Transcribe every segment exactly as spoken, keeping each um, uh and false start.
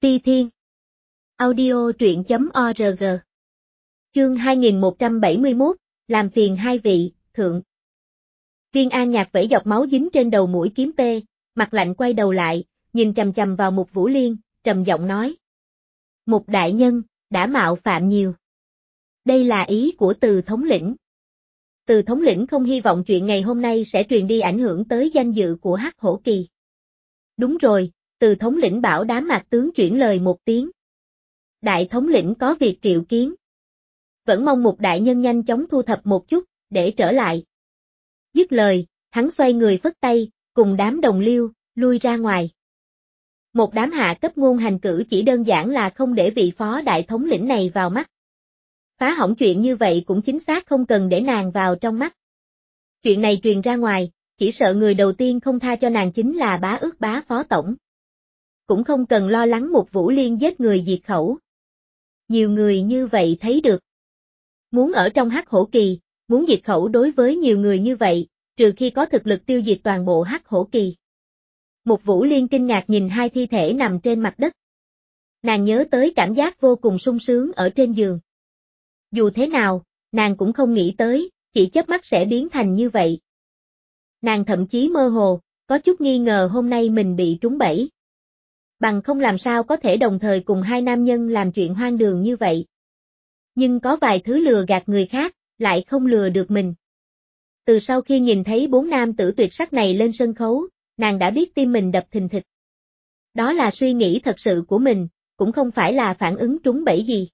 Ti Thiên. Audio truyện chấm org. Chương hai nghìn một trăm bảy mươi mốt, làm phiền hai vị, thượng. Viên An Nhạc vẩy dọc máu dính trên đầu mũi kiếm pê, mặt lạnh quay đầu lại, nhìn chằm chằm vào Mục Vũ Liên, trầm giọng nói. Mục đại nhân, đã mạo phạm nhiều. Đây là ý của Từ thống lĩnh. Từ thống lĩnh không hy vọng chuyện ngày hôm nay sẽ truyền đi ảnh hưởng tới danh dự của Hắc Hổ Kỳ. Đúng rồi, Từ thống lĩnh bảo đám mạc tướng chuyển lời một tiếng. Đại thống lĩnh có việc triệu kiến. Vẫn mong Mục đại nhân nhanh chóng thu thập một chút, để trở lại. Dứt lời, hắn xoay người phất tay, cùng đám đồng liêu, lui ra ngoài. Một đám hạ cấp ngôn hành cử chỉ đơn giản là không để vị phó đại thống lĩnh này vào mắt. Phá hỏng chuyện như vậy cũng chính xác không cần để nàng vào trong mắt. Chuyện này truyền ra ngoài, chỉ sợ người đầu tiên không tha cho nàng chính là Bá Ước Bá phó tổng. Cũng không cần lo lắng Mục Vũ Liên giết người diệt khẩu. Nhiều người như vậy thấy được. Muốn ở trong Hắc Hổ Kỳ, muốn diệt khẩu đối với nhiều người như vậy, trừ khi có thực lực tiêu diệt toàn bộ Hắc Hổ Kỳ. Mục Vũ Liên kinh ngạc nhìn hai thi thể nằm trên mặt đất. Nàng nhớ tới cảm giác vô cùng sung sướng ở trên giường. Dù thế nào, nàng cũng không nghĩ tới, chỉ chớp mắt sẽ biến thành như vậy. Nàng thậm chí mơ hồ, có chút nghi ngờ hôm nay mình bị trúng bẫy. Bằng không làm sao có thể đồng thời cùng hai nam nhân làm chuyện hoang đường như vậy. Nhưng có vài thứ lừa gạt người khác, lại không lừa được mình. Từ sau khi nhìn thấy bốn nam tử tuyệt sắc này lên sân khấu, nàng đã biết tim mình đập thình thịch. Đó là suy nghĩ thật sự của mình, cũng không phải là phản ứng trúng bẫy gì.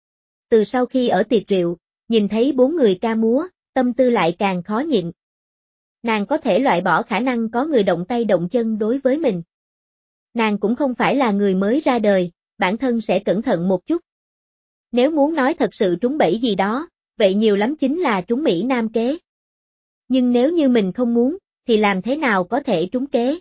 Từ sau khi ở tiệc rượu, nhìn thấy bốn người ca múa, tâm tư lại càng khó nhịn. Nàng có thể loại bỏ khả năng có người động tay động chân đối với mình. Nàng cũng không phải là người mới ra đời, bản thân sẽ cẩn thận một chút. Nếu muốn nói thật sự trúng bẫy gì đó, vậy nhiều lắm chính là trúng Mỹ Nam kế. Nhưng nếu như mình không muốn, thì làm thế nào có thể trúng kế?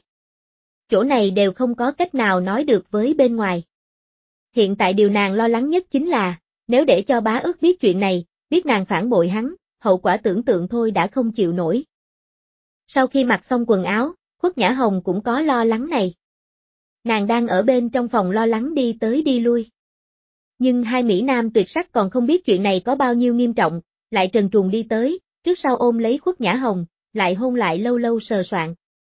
Chỗ này đều không có cách nào nói được với bên ngoài. Hiện tại điều nàng lo lắng nhất chính là, nếu để cho Bá Ước biết chuyện này, biết nàng phản bội hắn, hậu quả tưởng tượng thôi đã không chịu nổi. Sau khi mặc xong quần áo, Khuất Nhã Hồng cũng có lo lắng này. Nàng đang ở bên trong phòng lo lắng đi tới đi lui. Nhưng hai Mỹ Nam tuyệt sắc còn không biết chuyện này có bao nhiêu nghiêm trọng, lại trần truồng đi tới, trước sau ôm lấy Khuất Nhã Hồng, lại hôn lại lâu lâu sờ soạng.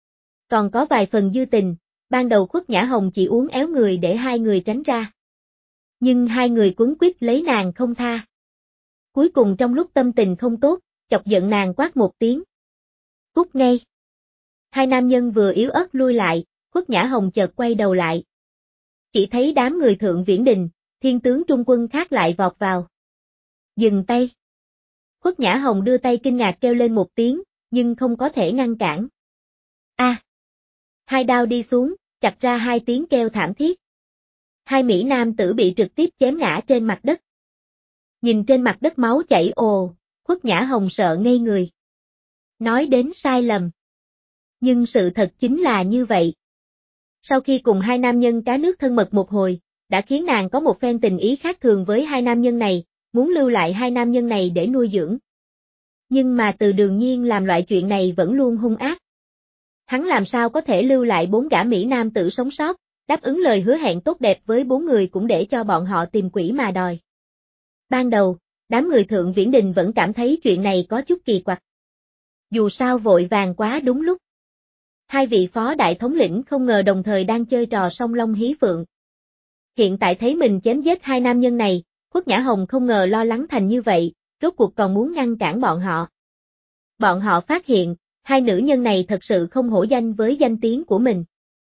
Còn có vài phần dư tình, ban đầu Khuất Nhã Hồng chỉ uốn éo người để hai người tránh ra. Nhưng hai người quấn quýt lấy nàng không tha. Cuối cùng trong lúc tâm tình không tốt, chọc giận nàng quát một tiếng. Cút ngay. Hai nam nhân vừa yếu ớt lui lại, Khuất Nhã Hồng chợt quay đầu lại. Chỉ thấy đám người Thượng Viễn Đình, thiên tướng trung quân khác lại vọt vào. Dừng tay. Khuất Nhã Hồng đưa tay kinh ngạc kêu lên một tiếng, nhưng không có thể ngăn cản. A! À. Hai đao đi xuống, chặt ra hai tiếng kêu thảm thiết. Hai Mỹ Nam tử bị trực tiếp chém ngã trên mặt đất. Nhìn trên mặt đất máu chảy ồ, Khuất Nhã Hồng sợ ngây người. Nói đến sai lầm. Nhưng sự thật chính là như vậy. Sau khi cùng hai nam nhân cá nước thân mật một hồi, đã khiến nàng có một phen tình ý khác thường với hai nam nhân này, muốn lưu lại hai nam nhân này để nuôi dưỡng. Nhưng mà Từ Đường Nhiên làm loại chuyện này vẫn luôn hung ác. Hắn làm sao có thể lưu lại bốn gã Mỹ Nam tử sống sót, đáp ứng lời hứa hẹn tốt đẹp với bốn người cũng để cho bọn họ tìm quỷ mà đòi. Ban đầu, đám người Thượng Viễn Đình vẫn cảm thấy chuyện này có chút kỳ quặc. Dù sao vội vàng quá đúng lúc. Hai vị phó đại thống lĩnh không ngờ đồng thời đang chơi trò song long hí phượng. Hiện tại thấy mình chém giết hai nam nhân này, Khuất Nhã Hồng không ngờ lo lắng thành như vậy, rốt cuộc còn muốn ngăn cản bọn họ. Bọn họ phát hiện, hai nữ nhân này thật sự không hổ danh với danh tiếng của mình.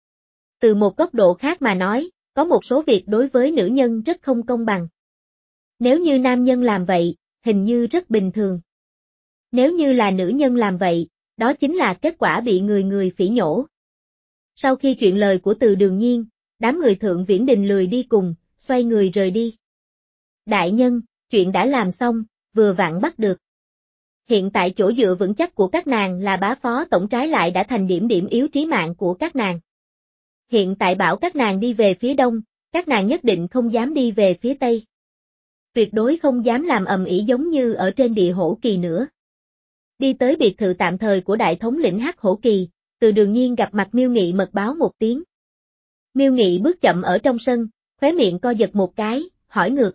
Từ một góc độ khác mà nói, có một số việc đối với nữ nhân rất không công bằng. Nếu như nam nhân làm vậy, hình như rất bình thường. Nếu như là nữ nhân làm vậy, đó chính là kết quả bị người người phỉ nhổ. Sau khi chuyện lời của Từ Đường Nhiên, đám người Thượng Viễn Đình lười đi cùng, xoay người rời đi. Đại nhân, chuyện đã làm xong, vừa vặn bắt được. Hiện tại chỗ dựa vững chắc của các nàng là Bá phó tổng trái lại đã thành điểm điểm yếu trí mạng của các nàng. Hiện tại bảo các nàng đi về phía đông, các nàng nhất định không dám đi về phía tây. Tuyệt đối không dám làm ầm ĩ giống như ở trên Địa Hổ Kỳ nữa. Đi tới biệt thự tạm thời của đại thống lĩnh Hắc Hổ Kỳ, Từ Đường Nhiên gặp mặt Miêu Nghị mật báo một tiếng. Miêu Nghị bước chậm ở trong sân, khóe miệng co giật một cái, hỏi ngược.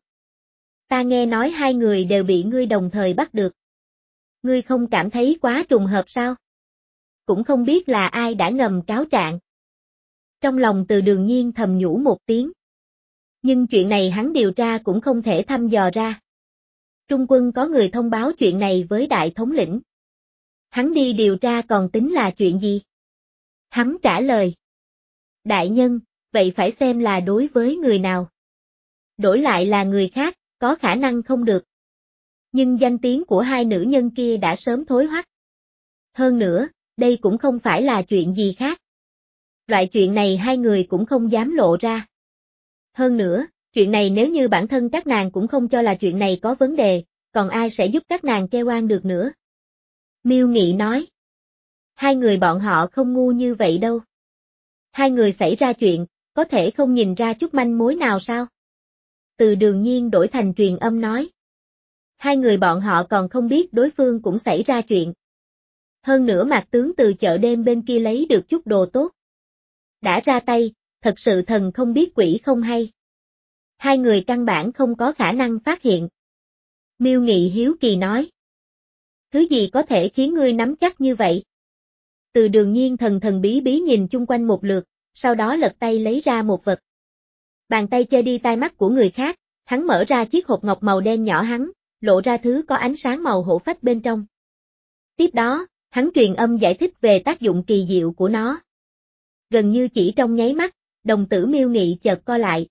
Ta nghe nói hai người đều bị ngươi đồng thời bắt được. Ngươi không cảm thấy quá trùng hợp sao? Cũng không biết là ai đã ngầm cáo trạng. Trong lòng Từ Đường Nhiên thầm nhủ một tiếng. Nhưng chuyện này hắn điều tra cũng không thể thăm dò ra. Trung quân có người thông báo chuyện này với đại thống lĩnh. Hắn đi điều tra còn tính là chuyện gì? Hắn trả lời. Đại nhân, vậy phải xem là đối với người nào. Đổi lại là người khác, có khả năng không được. Nhưng danh tiếng của hai nữ nhân kia đã sớm thối hoắc. Hơn nữa, đây cũng không phải là chuyện gì khác. Loại chuyện này hai người cũng không dám lộ ra. Hơn nữa, chuyện này nếu như bản thân các nàng cũng không cho là chuyện này có vấn đề, còn ai sẽ giúp các nàng kêu oan được nữa. Miêu Nghị nói. Hai người bọn họ không ngu như vậy đâu. Hai người xảy ra chuyện, có thể không nhìn ra chút manh mối nào sao? Từ Đường Nhiên đổi thành truyền âm nói. Hai người bọn họ còn không biết đối phương cũng xảy ra chuyện. Hơn nữa Mạc tướng từ chợ đêm bên kia lấy được chút đồ tốt. Đã ra tay, thật sự thần không biết quỷ không hay. Hai người căn bản không có khả năng phát hiện. Miêu Nghị hiếu kỳ nói. Thứ gì có thể khiến ngươi nắm chắc như vậy? Từ Đường Nhiên thần thần bí bí nhìn chung quanh một lượt, sau đó lật tay lấy ra một vật. Bàn tay che đi tai mắt của người khác, hắn mở ra chiếc hộp ngọc màu đen nhỏ hắn, lộ ra thứ có ánh sáng màu hổ phách bên trong. Tiếp đó, hắn truyền âm giải thích về tác dụng kỳ diệu của nó. Gần như chỉ trong nháy mắt, đồng tử Miêu Nghị chợt co lại.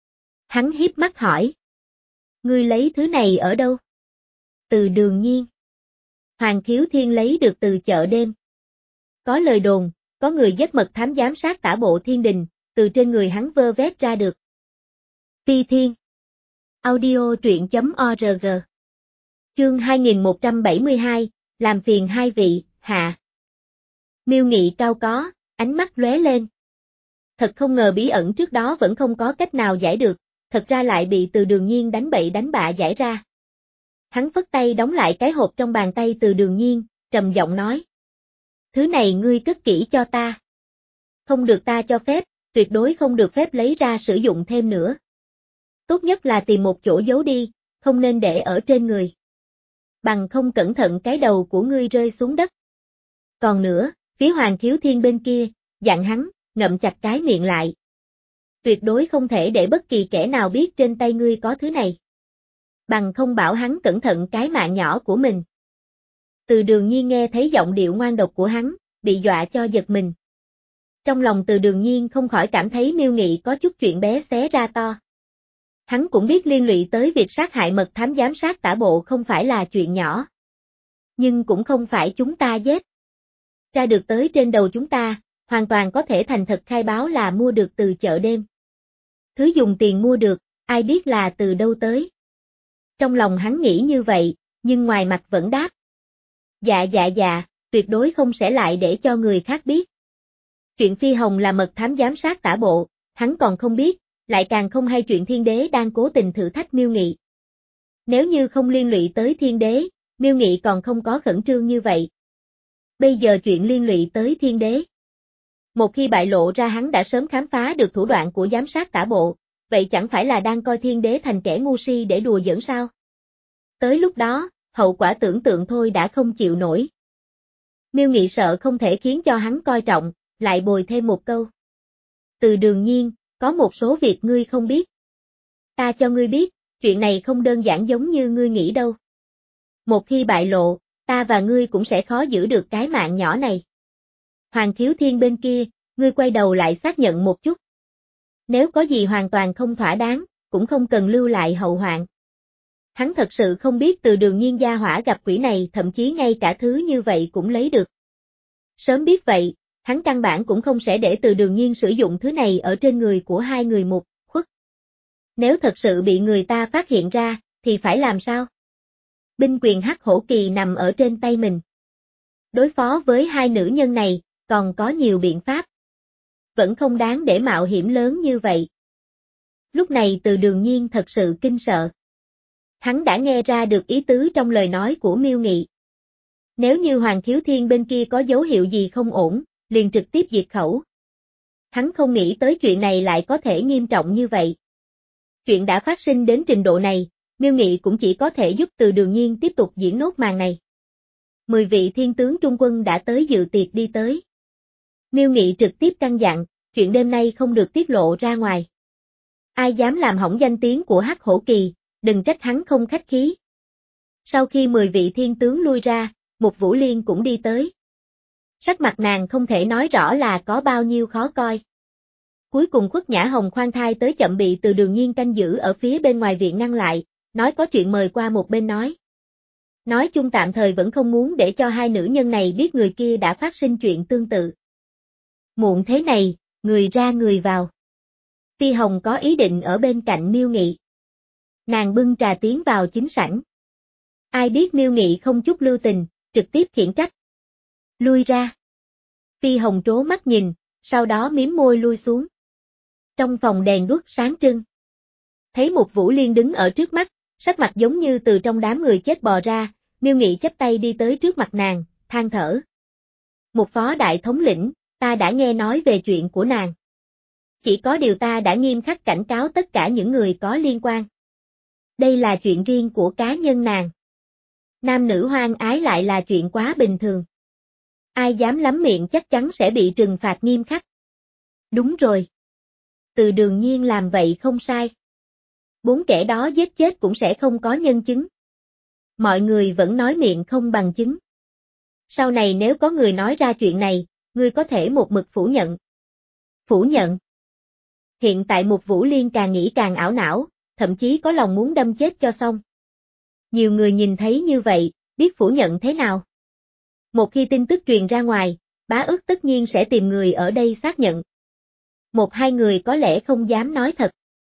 Hắn hiếp mắt hỏi. Ngươi lấy thứ này ở đâu? Từ Đường Nhiên. Hoàng Khiếu Thiên lấy được từ chợ đêm. Có lời đồn, có người giết mật thám giám sát tả bộ thiên đình, từ trên người hắn vơ vét ra được. Phi Thiên. Audio truyện chấm org. Chương hai nghìn một trăm bảy mươi hai, làm phiền hai vị, hạ. Miêu Nghị cao có, ánh mắt lóe lên. Thật không ngờ bí ẩn trước đó vẫn không có cách nào giải được, thật ra lại bị Từ Đường Nhiên đánh bậy đánh bạ giải ra. Hắn phất tay đóng lại cái hộp trong bàn tay Từ Đường Nhiên, trầm giọng nói. Thứ này ngươi cất kỹ cho ta. Không được ta cho phép, tuyệt đối không được phép lấy ra sử dụng thêm nữa. Tốt nhất là tìm một chỗ giấu đi, không nên để ở trên người. Bằng không cẩn thận cái đầu của ngươi rơi xuống đất. Còn nữa, phía Hoàng Khiếu Thiên bên kia, dặn hắn, ngậm chặt cái miệng lại. Tuyệt đối không thể để bất kỳ kẻ nào biết trên tay ngươi có thứ này. Bằng không bảo hắn cẩn thận cái mạng nhỏ của mình. Từ Đường Nhiên nghe thấy giọng điệu ngoan độc của hắn, bị dọa cho giật mình. Trong lòng Từ Đường Nhiên không khỏi cảm thấy Miêu Nghị có chút chuyện bé xé ra to. Hắn cũng biết liên lụy tới việc sát hại mật thám giám sát tả bộ không phải là chuyện nhỏ. Nhưng cũng không phải chúng ta giết. Ra được tới trên đầu chúng ta, hoàn toàn có thể thành thật khai báo là mua được từ chợ đêm. Thứ dùng tiền mua được, ai biết là từ đâu tới. Trong lòng hắn nghĩ như vậy, nhưng ngoài mặt vẫn đáp. Dạ dạ dạ, tuyệt đối không sẽ lại để cho người khác biết. Chuyện Phi Hồng là mật thám giám sát tả bộ, hắn còn không biết, lại càng không hay chuyện Thiên Đế đang cố tình thử thách Miêu Nghị. Nếu như không liên lụy tới Thiên Đế, Miêu Nghị còn không có khẩn trương như vậy. Bây giờ chuyện liên lụy tới Thiên Đế. Một khi bại lộ ra hắn đã sớm khám phá được thủ đoạn của giám sát tả bộ, vậy chẳng phải là đang coi Thiên Đế thành kẻ ngu si để đùa giỡn sao? Tới lúc đó, hậu quả tưởng tượng thôi đã không chịu nổi. Miêu Nghị sợ không thể khiến cho hắn coi trọng, lại bồi thêm một câu. Từ Đường Nhiên, có một số việc ngươi không biết. Ta cho ngươi biết, chuyện này không đơn giản giống như ngươi nghĩ đâu. Một khi bại lộ, ta và ngươi cũng sẽ khó giữ được cái mạng nhỏ này. Hoàng Khiếu Thiên bên kia, ngươi quay đầu lại xác nhận một chút. Nếu có gì hoàn toàn không thỏa đáng, cũng không cần lưu lại hậu hoạn. Hắn thật sự không biết Từ Đường Nhiên gia hỏa gặp quỷ này thậm chí ngay cả thứ như vậy cũng lấy được. Sớm biết vậy, hắn căn bản cũng không sẽ để Từ Đường Nhiên sử dụng thứ này ở trên người của hai người một khuất. Nếu thật sự bị người ta phát hiện ra, thì phải làm sao? Binh quyền Hắc Hổ Kỳ nằm ở trên tay mình. Đối phó với hai nữ nhân này, còn có nhiều biện pháp. Vẫn không đáng để mạo hiểm lớn như vậy. Lúc này Từ Đường Nhiên thật sự kinh sợ. Hắn đã nghe ra được ý tứ trong lời nói của Miêu Nghị. Nếu như Hoàng Khiếu Thiên bên kia có dấu hiệu gì không ổn, liền trực tiếp diệt khẩu. Hắn không nghĩ tới chuyện này lại có thể nghiêm trọng như vậy. Chuyện đã phát sinh đến trình độ này, Miêu Nghị cũng chỉ có thể giúp Từ Đường Nhiên tiếp tục diễn nốt màn này. Mười vị thiên tướng trung quân đã tới dự tiệc đi tới. Miêu Nghị trực tiếp căn dặn, chuyện đêm nay không được tiết lộ ra ngoài. Ai dám làm hỏng danh tiếng của Hắc Hổ Kỳ, đừng trách hắn không khách khí. Sau khi mười vị thiên tướng lui ra, Mục Vũ Liên cũng đi tới. Sắc mặt nàng không thể nói rõ là có bao nhiêu khó coi. Cuối cùng Khuất Nhã Hồng khoan thai tới chậm bị Từ Đường Nhiên canh giữ ở phía bên ngoài viện ngăn lại, nói có chuyện mời qua một bên nói. Nói chung tạm thời vẫn không muốn để cho hai nữ nhân này biết người kia đã phát sinh chuyện tương tự. Muộn thế này, người ra người vào. Phi Hồng có ý định ở bên cạnh Miêu Nghị. Nàng bưng trà tiến vào chính sảnh. Ai biết Miêu Nghị không chút lưu tình, trực tiếp khiển trách. Lui ra. Phi Hồng trố mắt nhìn, sau đó miếm môi lui xuống. Trong phòng đèn đuốc sáng trưng. Thấy Mục Vũ Liên đứng ở trước mắt, sắc mặt giống như từ trong đám người chết bò ra, Miêu Nghị chắp tay đi tới trước mặt nàng, than thở. Một phó đại thống lĩnh, ta đã nghe nói về chuyện của nàng. Chỉ có điều ta đã nghiêm khắc cảnh cáo tất cả những người có liên quan. Đây là chuyện riêng của cá nhân nàng. Nam nữ hoang ái lại là chuyện quá bình thường. Ai dám lắm miệng chắc chắn sẽ bị trừng phạt nghiêm khắc. Đúng rồi. Từ Đường Nhiên làm vậy không sai. Bốn kẻ đó giết chết cũng sẽ không có nhân chứng. Mọi người vẫn nói miệng không bằng chứng. Sau này nếu có người nói ra chuyện này, ngươi có thể một mực phủ nhận. Phủ nhận. Hiện tại Mục Vũ Liên càng nghĩ càng ảo não, thậm chí có lòng muốn đâm chết cho xong. Nhiều người nhìn thấy như vậy, biết phủ nhận thế nào. Một khi tin tức truyền ra ngoài, Bá Ước tất nhiên sẽ tìm người ở đây xác nhận. Một hai người có lẽ không dám nói thật.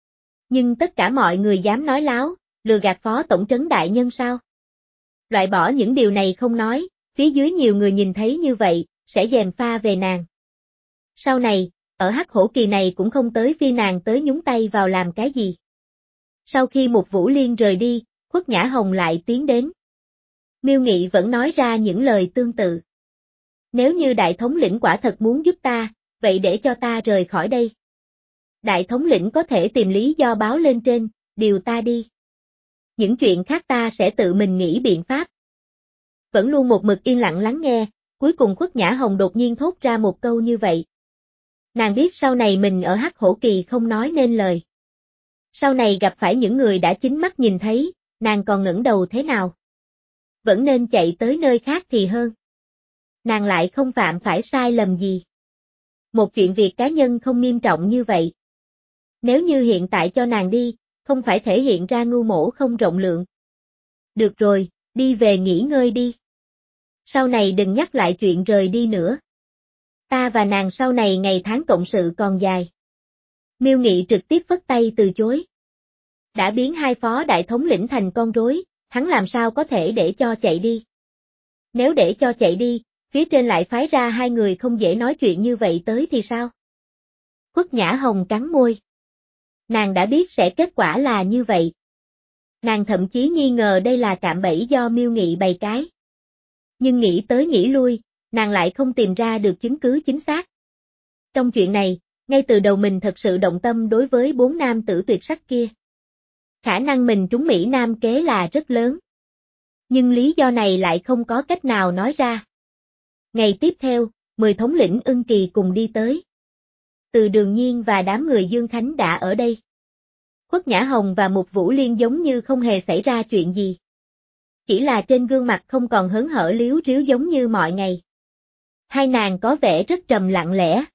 Nhưng tất cả mọi người dám nói láo, lừa gạt phó tổng trấn đại nhân sao? Loại bỏ những điều này không nói, phía dưới nhiều người nhìn thấy như vậy, sẽ gièm pha về nàng. Sau này, ở Hắc Hổ Kỳ này cũng không tới phi nàng tới nhúng tay vào làm cái gì. Sau khi Mục Vũ Liên rời đi, Khuất Nhã Hồng lại tiến đến. Miêu Nghị vẫn nói ra những lời tương tự. Nếu như đại thống lĩnh quả thật muốn giúp ta, vậy để cho ta rời khỏi đây. Đại thống lĩnh có thể tìm lý do báo lên trên, điều ta đi. Những chuyện khác ta sẽ tự mình nghĩ biện pháp. Vẫn luôn một mực yên lặng lắng nghe, cuối cùng Khuất Nhã Hồng đột nhiên thốt ra một câu như vậy. Nàng biết sau này mình ở Hắc Hổ Kỳ không nói nên lời. Sau này gặp phải những người đã chính mắt nhìn thấy, nàng còn ngẩng đầu thế nào? Vẫn nên chạy tới nơi khác thì hơn. Nàng lại không phạm phải sai lầm gì. Một chuyện việc cá nhân không nghiêm trọng như vậy. Nếu như hiện tại cho nàng đi, không phải thể hiện ra ngu mổ không rộng lượng. Được rồi, đi về nghỉ ngơi đi. Sau này đừng nhắc lại chuyện rời đi nữa. Ta và nàng sau này ngày tháng cộng sự còn dài. Miêu Nghị trực tiếp phất tay từ chối. Đã biến hai phó đại thống lĩnh thành con rối, hắn làm sao có thể để cho chạy đi. Nếu để cho chạy đi, phía trên lại phái ra hai người không dễ nói chuyện như vậy tới thì sao? Khuất Nhã Hồng cắn môi. Nàng đã biết sẽ kết quả là như vậy. Nàng thậm chí nghi ngờ đây là cạm bẫy do Miêu Nghị bày cái. Nhưng nghĩ tới nghĩ lui, nàng lại không tìm ra được chứng cứ chính xác. Trong chuyện này, ngay từ đầu mình thật sự động tâm đối với bốn nam tử tuyệt sắc kia. Khả năng mình trúng Mỹ Nam kế là rất lớn. Nhưng lý do này lại không có cách nào nói ra. Ngày tiếp theo, mười thống lĩnh Ưng Kỳ cùng đi tới. Từ Đường Nhiên và đám người Dương Khánh đã ở đây. Khuất Nhã Hồng và Mục Vũ Liên giống như không hề xảy ra chuyện gì. Chỉ là trên gương mặt không còn hớn hở liếu riếu giống như mọi ngày. Hai nàng có vẻ rất trầm lặng lẽ.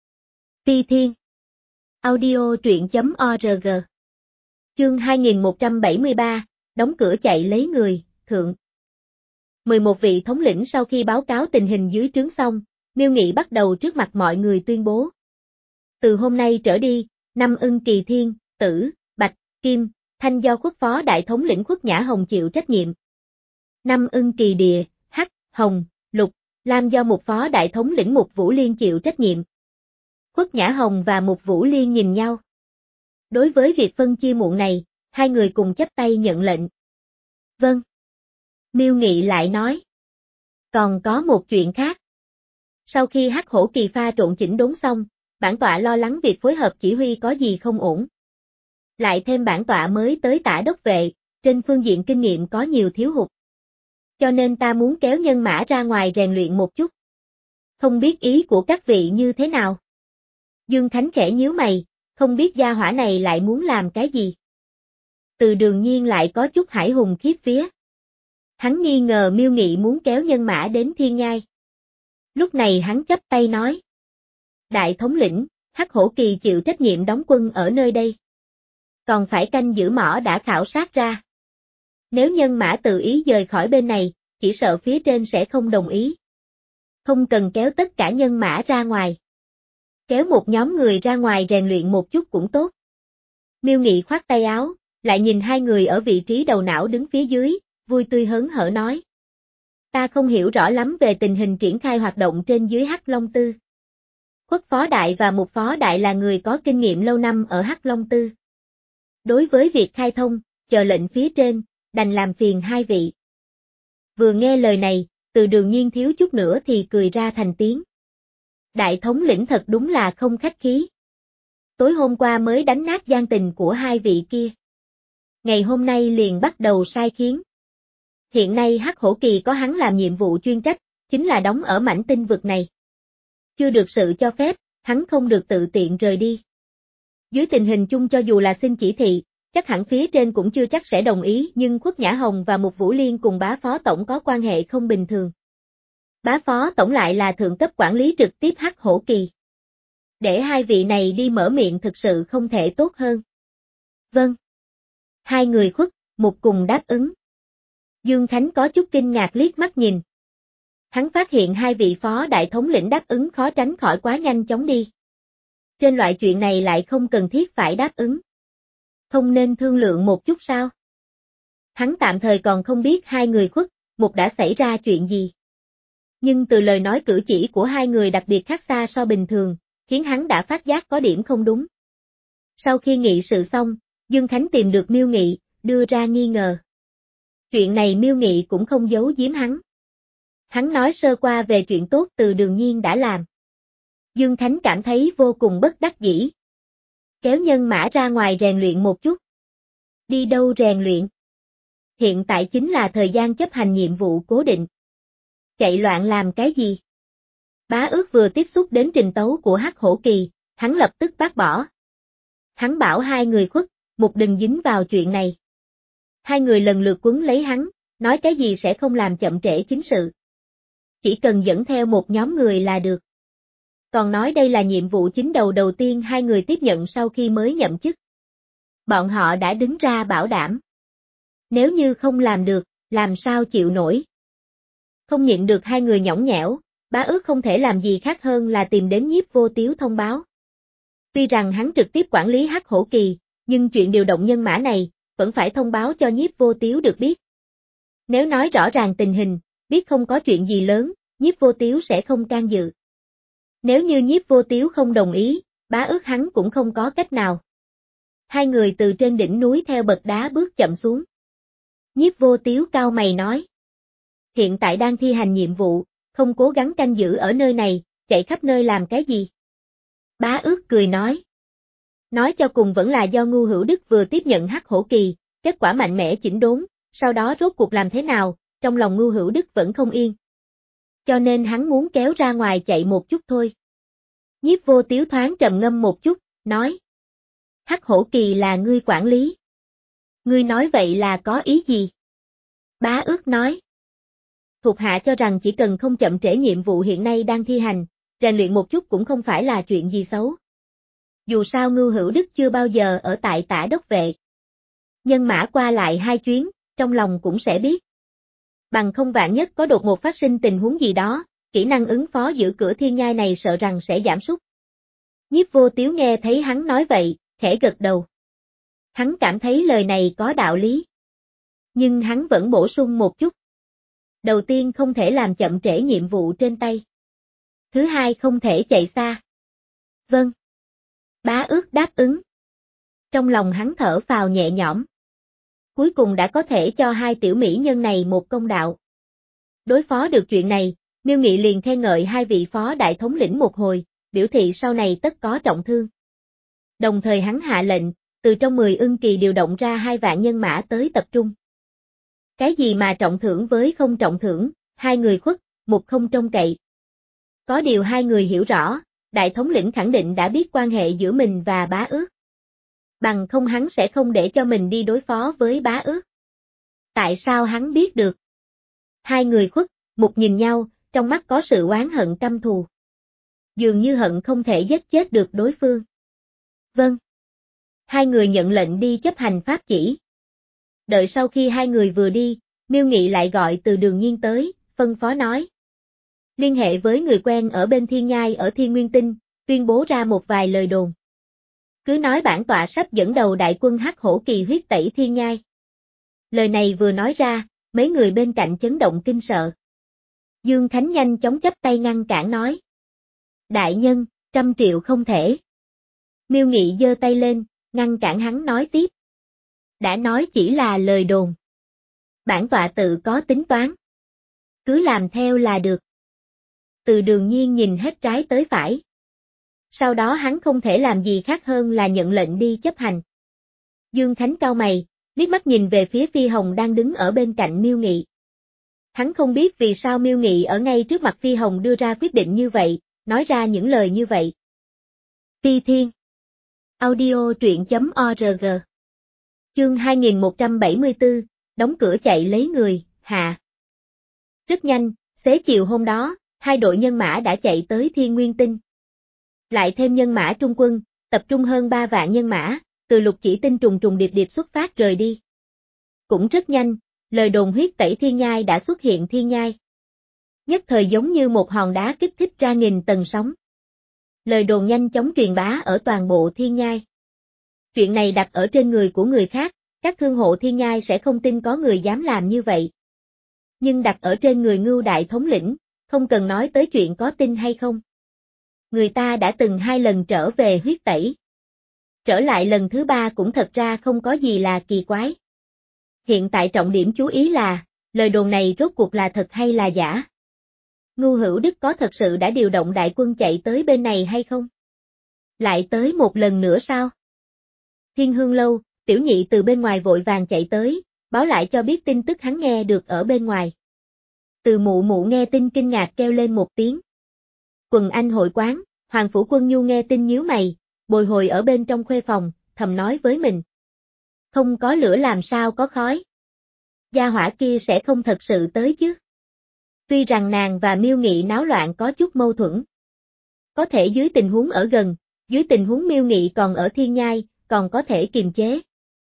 Phi Thiên Audio truyện.org Chương hai nghìn một trăm bảy mươi ba, đóng cửa chạy lấy người, thượng. mười một vị thống lĩnh sau khi báo cáo tình hình dưới trướng xong, Miêu Nghị bắt đầu trước mặt mọi người tuyên bố. Từ hôm nay trở đi, năm Ưng Kỳ Thiên, Tử, Bạch, Kim, Thanh do Khuất phó đại thống lĩnh Khuất Nhã Hồng chịu trách nhiệm. Năm Ưng Kỳ Địa, Hắc, Hồng, Lục, Lam do một phó đại thống lĩnh Mục Vũ Liên chịu trách nhiệm. Khuất Nhã Hồng và Mục Vũ Liên nhìn nhau. Đối với việc phân chia muộn này, hai người cùng chắp tay nhận lệnh. Vâng. Miêu Nghị lại nói. Còn có một chuyện khác. Sau khi Hắc Hổ Kỳ pha trộn chỉnh đốn xong, bản tọa lo lắng việc phối hợp chỉ huy có gì không ổn. Lại thêm bản tọa mới tới Tả đốc vệ, trên phương diện kinh nghiệm có nhiều thiếu hụt. Cho nên ta muốn kéo nhân mã ra ngoài rèn luyện một chút. Không biết ý của các vị như thế nào? Dương Khánh khẽ nhíu mày, không biết gia hỏa này lại muốn làm cái gì. Từ Đường Nhiên lại có chút hải hùng khiếp vía. Hắn nghi ngờ Miêu Nghị muốn kéo nhân mã đến Thiên Nhai. Lúc này hắn chắp tay nói. Đại thống lĩnh, Hắc Hổ Kỳ chịu trách nhiệm đóng quân ở nơi đây. Còn phải canh giữ mỏ đã khảo sát ra. Nếu nhân mã tự ý rời khỏi bên này, chỉ sợ phía trên sẽ không đồng ý. Không cần kéo tất cả nhân mã ra ngoài. Kéo một nhóm người ra ngoài rèn luyện một chút cũng tốt. Miêu Nghị khoát tay áo, lại nhìn hai người ở vị trí đầu não đứng phía dưới, vui tươi hớn hở nói. Ta không hiểu rõ lắm về tình hình triển khai hoạt động trên dưới Hắc Long Tư. Khuất Phó Đại và Mục Phó Đại là người có kinh nghiệm lâu năm ở Hắc Long Tư. Đối với việc khai thông, chờ lệnh phía trên, đành làm phiền hai vị. Vừa nghe lời này, Từ Đường Nhiên thiếu chút nữa thì cười ra thành tiếng. Đại thống lĩnh thật đúng là không khách khí. Tối hôm qua mới đánh nát gian tình của hai vị kia. Ngày hôm nay liền bắt đầu sai khiến. Hiện nay Hắc Hổ Kỳ có hắn làm nhiệm vụ chuyên trách, chính là đóng ở mảnh tinh vực này. Chưa được sự cho phép, hắn không được tự tiện rời đi. Dưới tình hình chung cho dù là xin chỉ thị, chắc hẳn phía trên cũng chưa chắc sẽ đồng ý, nhưng Khuất Nhã Hồng và Mục Vũ Liên cùng bá phó tổng có quan hệ không bình thường. Bá phó tổng lại là thượng cấp quản lý trực tiếp Hắc Hổ Kỳ. Để hai vị này đi mở miệng thực sự không thể tốt hơn. Vâng. Hai người Khuất, Mục cùng đáp ứng. Dương Khánh có chút kinh ngạc liếc mắt nhìn. Hắn phát hiện hai vị phó đại thống lĩnh đáp ứng khó tránh khỏi quá nhanh chóng đi. Trên loại chuyện này lại không cần thiết phải đáp ứng. Không nên thương lượng một chút sao? Hắn tạm thời còn không biết hai người Khuất, Mục đã xảy ra chuyện gì. Nhưng từ lời nói cử chỉ của hai người đặc biệt khác xa so bình thường, khiến hắn đã phát giác có điểm không đúng. Sau khi nghị sự xong, Dương Khánh tìm được Miêu Nghị, đưa ra nghi ngờ. Chuyện này Miêu Nghị cũng không giấu giếm hắn. Hắn nói sơ qua về chuyện tốt Từ Đường Nhiên đã làm. Dương Khánh cảm thấy vô cùng bất đắc dĩ. Kéo nhân mã ra ngoài rèn luyện một chút. Đi đâu rèn luyện? Hiện tại chính là thời gian chấp hành nhiệm vụ cố định. Chạy loạn làm cái gì? Bá Ước vừa tiếp xúc đến trình tấu của Hắc Hổ Kỳ, hắn lập tức bác bỏ. Hắn bảo hai người Khuất, Mục đừng dính vào chuyện này. Hai người lần lượt quấn lấy hắn, nói cái gì sẽ không làm chậm trễ chính sự. Chỉ cần dẫn theo một nhóm người là được. Còn nói đây là nhiệm vụ chính đầu đầu tiên hai người tiếp nhận sau khi mới nhậm chức. Bọn họ đã đứng ra bảo đảm. Nếu như không làm được, làm sao chịu nổi. Không nhịn được hai người nhõng nhẽo, Bá Ước không thể làm gì khác hơn là tìm đến Nhiếp Vô Tiếu thông báo. Tuy rằng hắn trực tiếp quản lý Hắc Hổ Kỳ, nhưng chuyện điều động nhân mã này, vẫn phải thông báo cho Nhiếp Vô Tiếu được biết. Nếu nói rõ ràng tình hình, biết không có chuyện gì lớn, Nhiếp Vô Tiếu sẽ không can dự. Nếu như Nhiếp Vô Tiếu không đồng ý, Bá Ước hắn cũng không có cách nào. Hai người từ trên đỉnh núi theo bậc đá bước chậm xuống. Nhiếp Vô Tiếu cau mày nói. Hiện tại đang thi hành nhiệm vụ, không cố gắng canh giữ ở nơi này, chạy khắp nơi làm cái gì? Bá Ước cười nói. Nói cho cùng vẫn là do Ngưu Hữu Đức vừa tiếp nhận Hắc Hổ Kỳ, kết quả mạnh mẽ chỉnh đốn, sau đó rốt cuộc làm thế nào, trong lòng Ngưu Hữu Đức vẫn không yên. Cho nên hắn muốn kéo ra ngoài chạy một chút thôi. Nhiếp Vô Tiếu thoáng trầm ngâm một chút, nói. Hắc Hổ Kỳ là ngươi quản lý. Ngươi nói vậy là có ý gì? Bá Ước nói. Thuộc hạ cho rằng chỉ cần không chậm trễ nhiệm vụ hiện nay đang thi hành, rèn luyện một chút cũng không phải là chuyện gì xấu. Dù sao Ngưu Hữu Đức chưa bao giờ ở tại Tả đốc vệ. Nhân mã qua lại hai chuyến, trong lòng cũng sẽ biết. Bằng không vạn nhất có đột ngột phát sinh tình huống gì đó, kỹ năng ứng phó giữa cửa thiên nhai này sợ rằng sẽ giảm sút. Nhiếp Vô Tiếu nghe thấy hắn nói vậy, khẽ gật đầu. Hắn cảm thấy lời này có đạo lý. Nhưng hắn vẫn bổ sung một chút. Đầu tiên không thể làm chậm trễ nhiệm vụ trên tay. Thứ hai không thể chạy xa. Vâng. Bá Ước đáp ứng. Trong lòng hắn thở phào nhẹ nhõm. Cuối cùng đã có thể cho hai tiểu mỹ nhân này một công đạo. Đối phó được chuyện này, Miêu Nghị liền khen ngợi hai vị phó đại thống lĩnh một hồi, biểu thị sau này tất có trọng thương. Đồng thời hắn hạ lệnh, từ trong mười ưng kỳ điều động ra hai vạn nhân mã tới tập trung. Cái gì mà trọng thưởng với không trọng thưởng, hai người khuất, một không trông cậy. Có điều hai người hiểu rõ, đại thống lĩnh khẳng định đã biết quan hệ giữa mình và Bá Ước. Bằng không hắn sẽ không để cho mình đi đối phó với Bá Ước. Tại sao hắn biết được? Hai người khuất, một nhìn nhau, trong mắt có sự oán hận căm thù. Dường như hận không thể giết chết được đối phương. Vâng. Hai người nhận lệnh đi chấp hành pháp chỉ. Đợi sau khi hai người vừa đi, Miêu Nghị lại gọi Từ Đường Nhiên tới, phân phó nói. Liên hệ với người quen ở bên Thiên Nhai ở Thiên Nguyên Tinh, tuyên bố ra một vài lời đồn. Cứ nói bản tọa sắp dẫn đầu đại quân Hắc Hổ Kỳ huyết tẩy Thiên Nhai. Lời này vừa nói ra, mấy người bên cạnh chấn động kinh sợ. Dương Khánh nhanh chóng chắp tay ngăn cản nói. Đại nhân, trăm triệu không thể. Miêu Nghị giơ tay lên, ngăn cản hắn nói tiếp. Đã nói chỉ là lời đồn. Bản tọa tự có tính toán. Cứ làm theo là được. Từ Đường Nhiên nhìn hết trái tới phải. Sau đó hắn không thể làm gì khác hơn là nhận lệnh đi chấp hành. Dương Khánh cau mày, liếc mắt nhìn về phía Phi Hồng đang đứng ở bên cạnh Miêu Nghị. Hắn không biết vì sao Miêu Nghị ở ngay trước mặt Phi Hồng đưa ra quyết định như vậy, nói ra những lời như vậy. Phi Thiên Audio truyện chấm org Chương hai nghìn một trăm bảy mươi tư, đóng cửa chạy lấy người, hạ. Rất nhanh, xế chiều hôm đó, hai đội nhân mã đã chạy tới Thiên Nguyên Tinh. Lại thêm nhân mã trung quân, tập trung hơn ba vạn nhân mã, từ Lục Chỉ Tinh trùng trùng điệp điệp xuất phát rời đi. Cũng rất nhanh, lời đồn huyết tẩy Thiên Nhai đã xuất hiện Thiên Nhai. Nhất thời giống như một hòn đá kích thích ra nghìn tầng sóng. Lời đồn nhanh chóng truyền bá ở toàn bộ Thiên Nhai. Chuyện này đặt ở trên người của người khác, các thương hộ Thiên Nhai sẽ không tin có người dám làm như vậy. Nhưng đặt ở trên người Ngưu đại thống lĩnh, không cần nói tới chuyện có tin hay không. Người ta đã từng hai lần trở về huyết tẩy. Trở lại lần thứ ba cũng thật ra không có gì là kỳ quái. Hiện tại trọng điểm chú ý là, lời đồn này rốt cuộc là thật hay là giả. Ngưu Hữu Đức có thật sự đã điều động đại quân chạy tới bên này hay không? Lại tới một lần nữa sao? Thiên Hương Lâu, Tiểu Nhị từ bên ngoài vội vàng chạy tới, báo lại cho biết tin tức hắn nghe được ở bên ngoài. Từ Mụ Mụ nghe tin kinh ngạc kêu lên một tiếng. Quần Anh hội quán, Hoàng Phủ Quân Nhu nghe tin nhíu mày, bồi hồi ở bên trong khuê phòng, thầm nói với mình. Không có lửa làm sao có khói. Gia hỏa kia sẽ không thật sự tới chứ. Tuy rằng nàng và Miêu Nghị náo loạn có chút mâu thuẫn. Có thể dưới tình huống ở gần, dưới tình huống Miêu Nghị còn ở Thiên Nhai, còn có thể kiềm chế.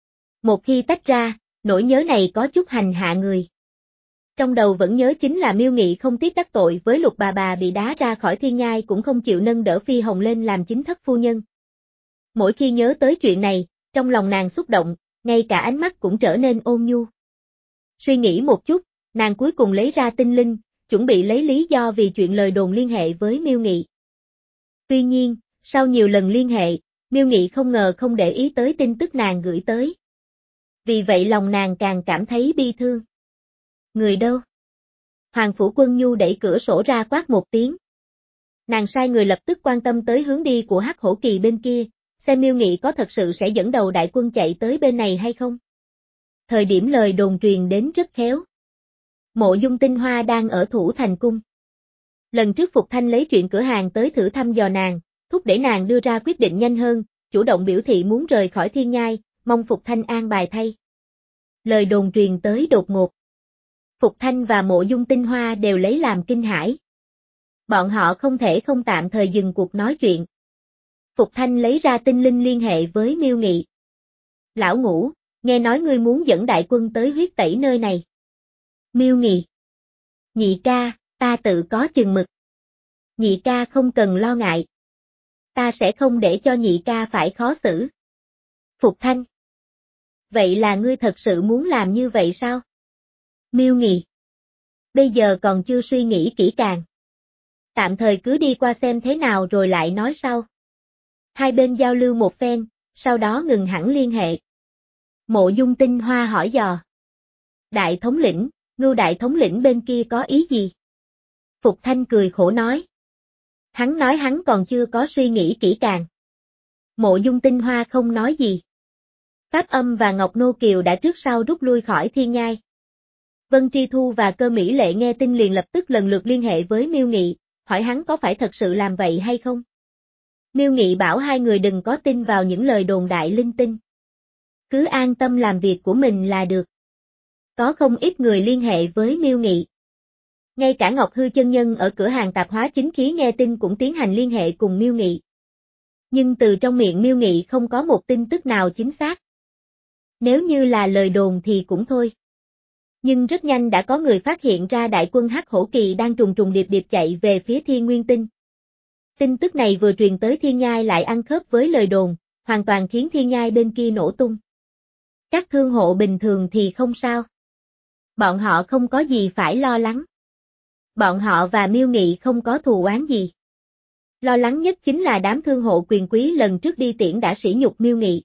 Một khi tách ra, nỗi nhớ này có chút hành hạ người. Trong đầu vẫn nhớ chính là Miêu Nghị không tiếc đắc tội với Lục bà bà bị đá ra khỏi Thiên Nhai cũng không chịu nâng đỡ Phi Hồng lên làm chính thất phu nhân. Mỗi khi nhớ tới chuyện này, trong lòng nàng xúc động, ngay cả ánh mắt cũng trở nên ôn nhu. Suy nghĩ một chút, nàng cuối cùng lấy ra tinh linh, chuẩn bị lấy lý do vì chuyện lời đồn liên hệ với Miêu Nghị. Tuy nhiên, sau nhiều lần liên hệ, Miêu Nghị không ngờ không để ý tới tin tức nàng gửi tới. Vì vậy lòng nàng càng cảm thấy bi thương. Người đâu? Hoàng Phủ Quân Nhu đẩy cửa sổ ra quát một tiếng. Nàng sai người lập tức quan tâm tới hướng đi của Hắc Hổ Kỳ bên kia, xem Miêu Nghị có thật sự sẽ dẫn đầu đại quân chạy tới bên này hay không. Thời điểm lời đồn truyền đến rất khéo. Mộ Dung Tinh Hoa đang ở Thủ Thành Cung. Lần trước Phục Thanh lấy chuyện cửa hàng tới thử thăm dò nàng, thúc đẩy nàng đưa ra quyết định nhanh hơn, chủ động biểu thị muốn rời khỏi Thiên Nhai, mong Phục Thanh an bài thay. Lời đồn truyền tới đột ngột. Phục Thanh và Mộ Dung Tinh Hoa đều lấy làm kinh hãi. Bọn họ không thể không tạm thời dừng cuộc nói chuyện. Phục Thanh lấy ra tinh linh liên hệ với Miêu Nghị. Lão Ngũ, nghe nói ngươi muốn dẫn đại quân tới huyết tẩy nơi này. Miêu Nghị. Nhị ca, ta tự có chừng mực. Nhị ca không cần lo ngại. Ta sẽ không để cho nhị ca phải khó xử. Phục Thanh. Vậy là ngươi thật sự muốn làm như vậy sao? Miêu Nghị. Bây giờ còn chưa suy nghĩ kỹ càng. Tạm thời cứ đi qua xem thế nào rồi lại nói sau. Hai bên giao lưu một phen, sau đó ngừng hẳn liên hệ. Mộ Dung Tinh Hoa hỏi dò. Đại thống lĩnh, Ngưu đại thống lĩnh bên kia có ý gì? Phục Thanh cười khổ nói. Hắn nói hắn còn chưa có suy nghĩ kỹ càng. Mộ Dung Tinh Hoa không nói gì. Pháp Âm và Ngọc Nô Kiều đã trước sau rút lui khỏi Thiên Nhai. Vân Tri Thu và Cơ Mỹ Lệ nghe tin liền lập tức lần lượt liên hệ với Miêu Nghị, hỏi hắn có phải thật sự làm vậy hay không. Miêu Nghị bảo hai người đừng có tin vào những lời đồn đại linh tinh. Cứ an tâm làm việc của mình là được. Có không ít người liên hệ với Miêu Nghị. Ngay cả Ngọc Hư chân nhân ở cửa hàng tạp hóa chính khí nghe tin cũng tiến hành liên hệ cùng Miêu Nghị. Nhưng từ trong miệng Miêu Nghị không có một tin tức nào chính xác. Nếu như là lời đồn thì cũng thôi. Nhưng rất nhanh đã có người phát hiện ra đại quân Hắc Hổ Kỳ đang trùng trùng điệp điệp chạy về phía Thiên Nguyên Tinh. Tin tức này vừa truyền tới Thiên Nhai lại ăn khớp với lời đồn, hoàn toàn khiến Thiên Nhai bên kia nổ tung. Các thương hộ bình thường thì không sao. Bọn họ không có gì phải lo lắng. Bọn họ và Miêu Nghị không có thù oán gì. Lo lắng nhất chính là đám thương hộ quyền quý lần trước đi tiễn đã sỉ nhục Miêu Nghị.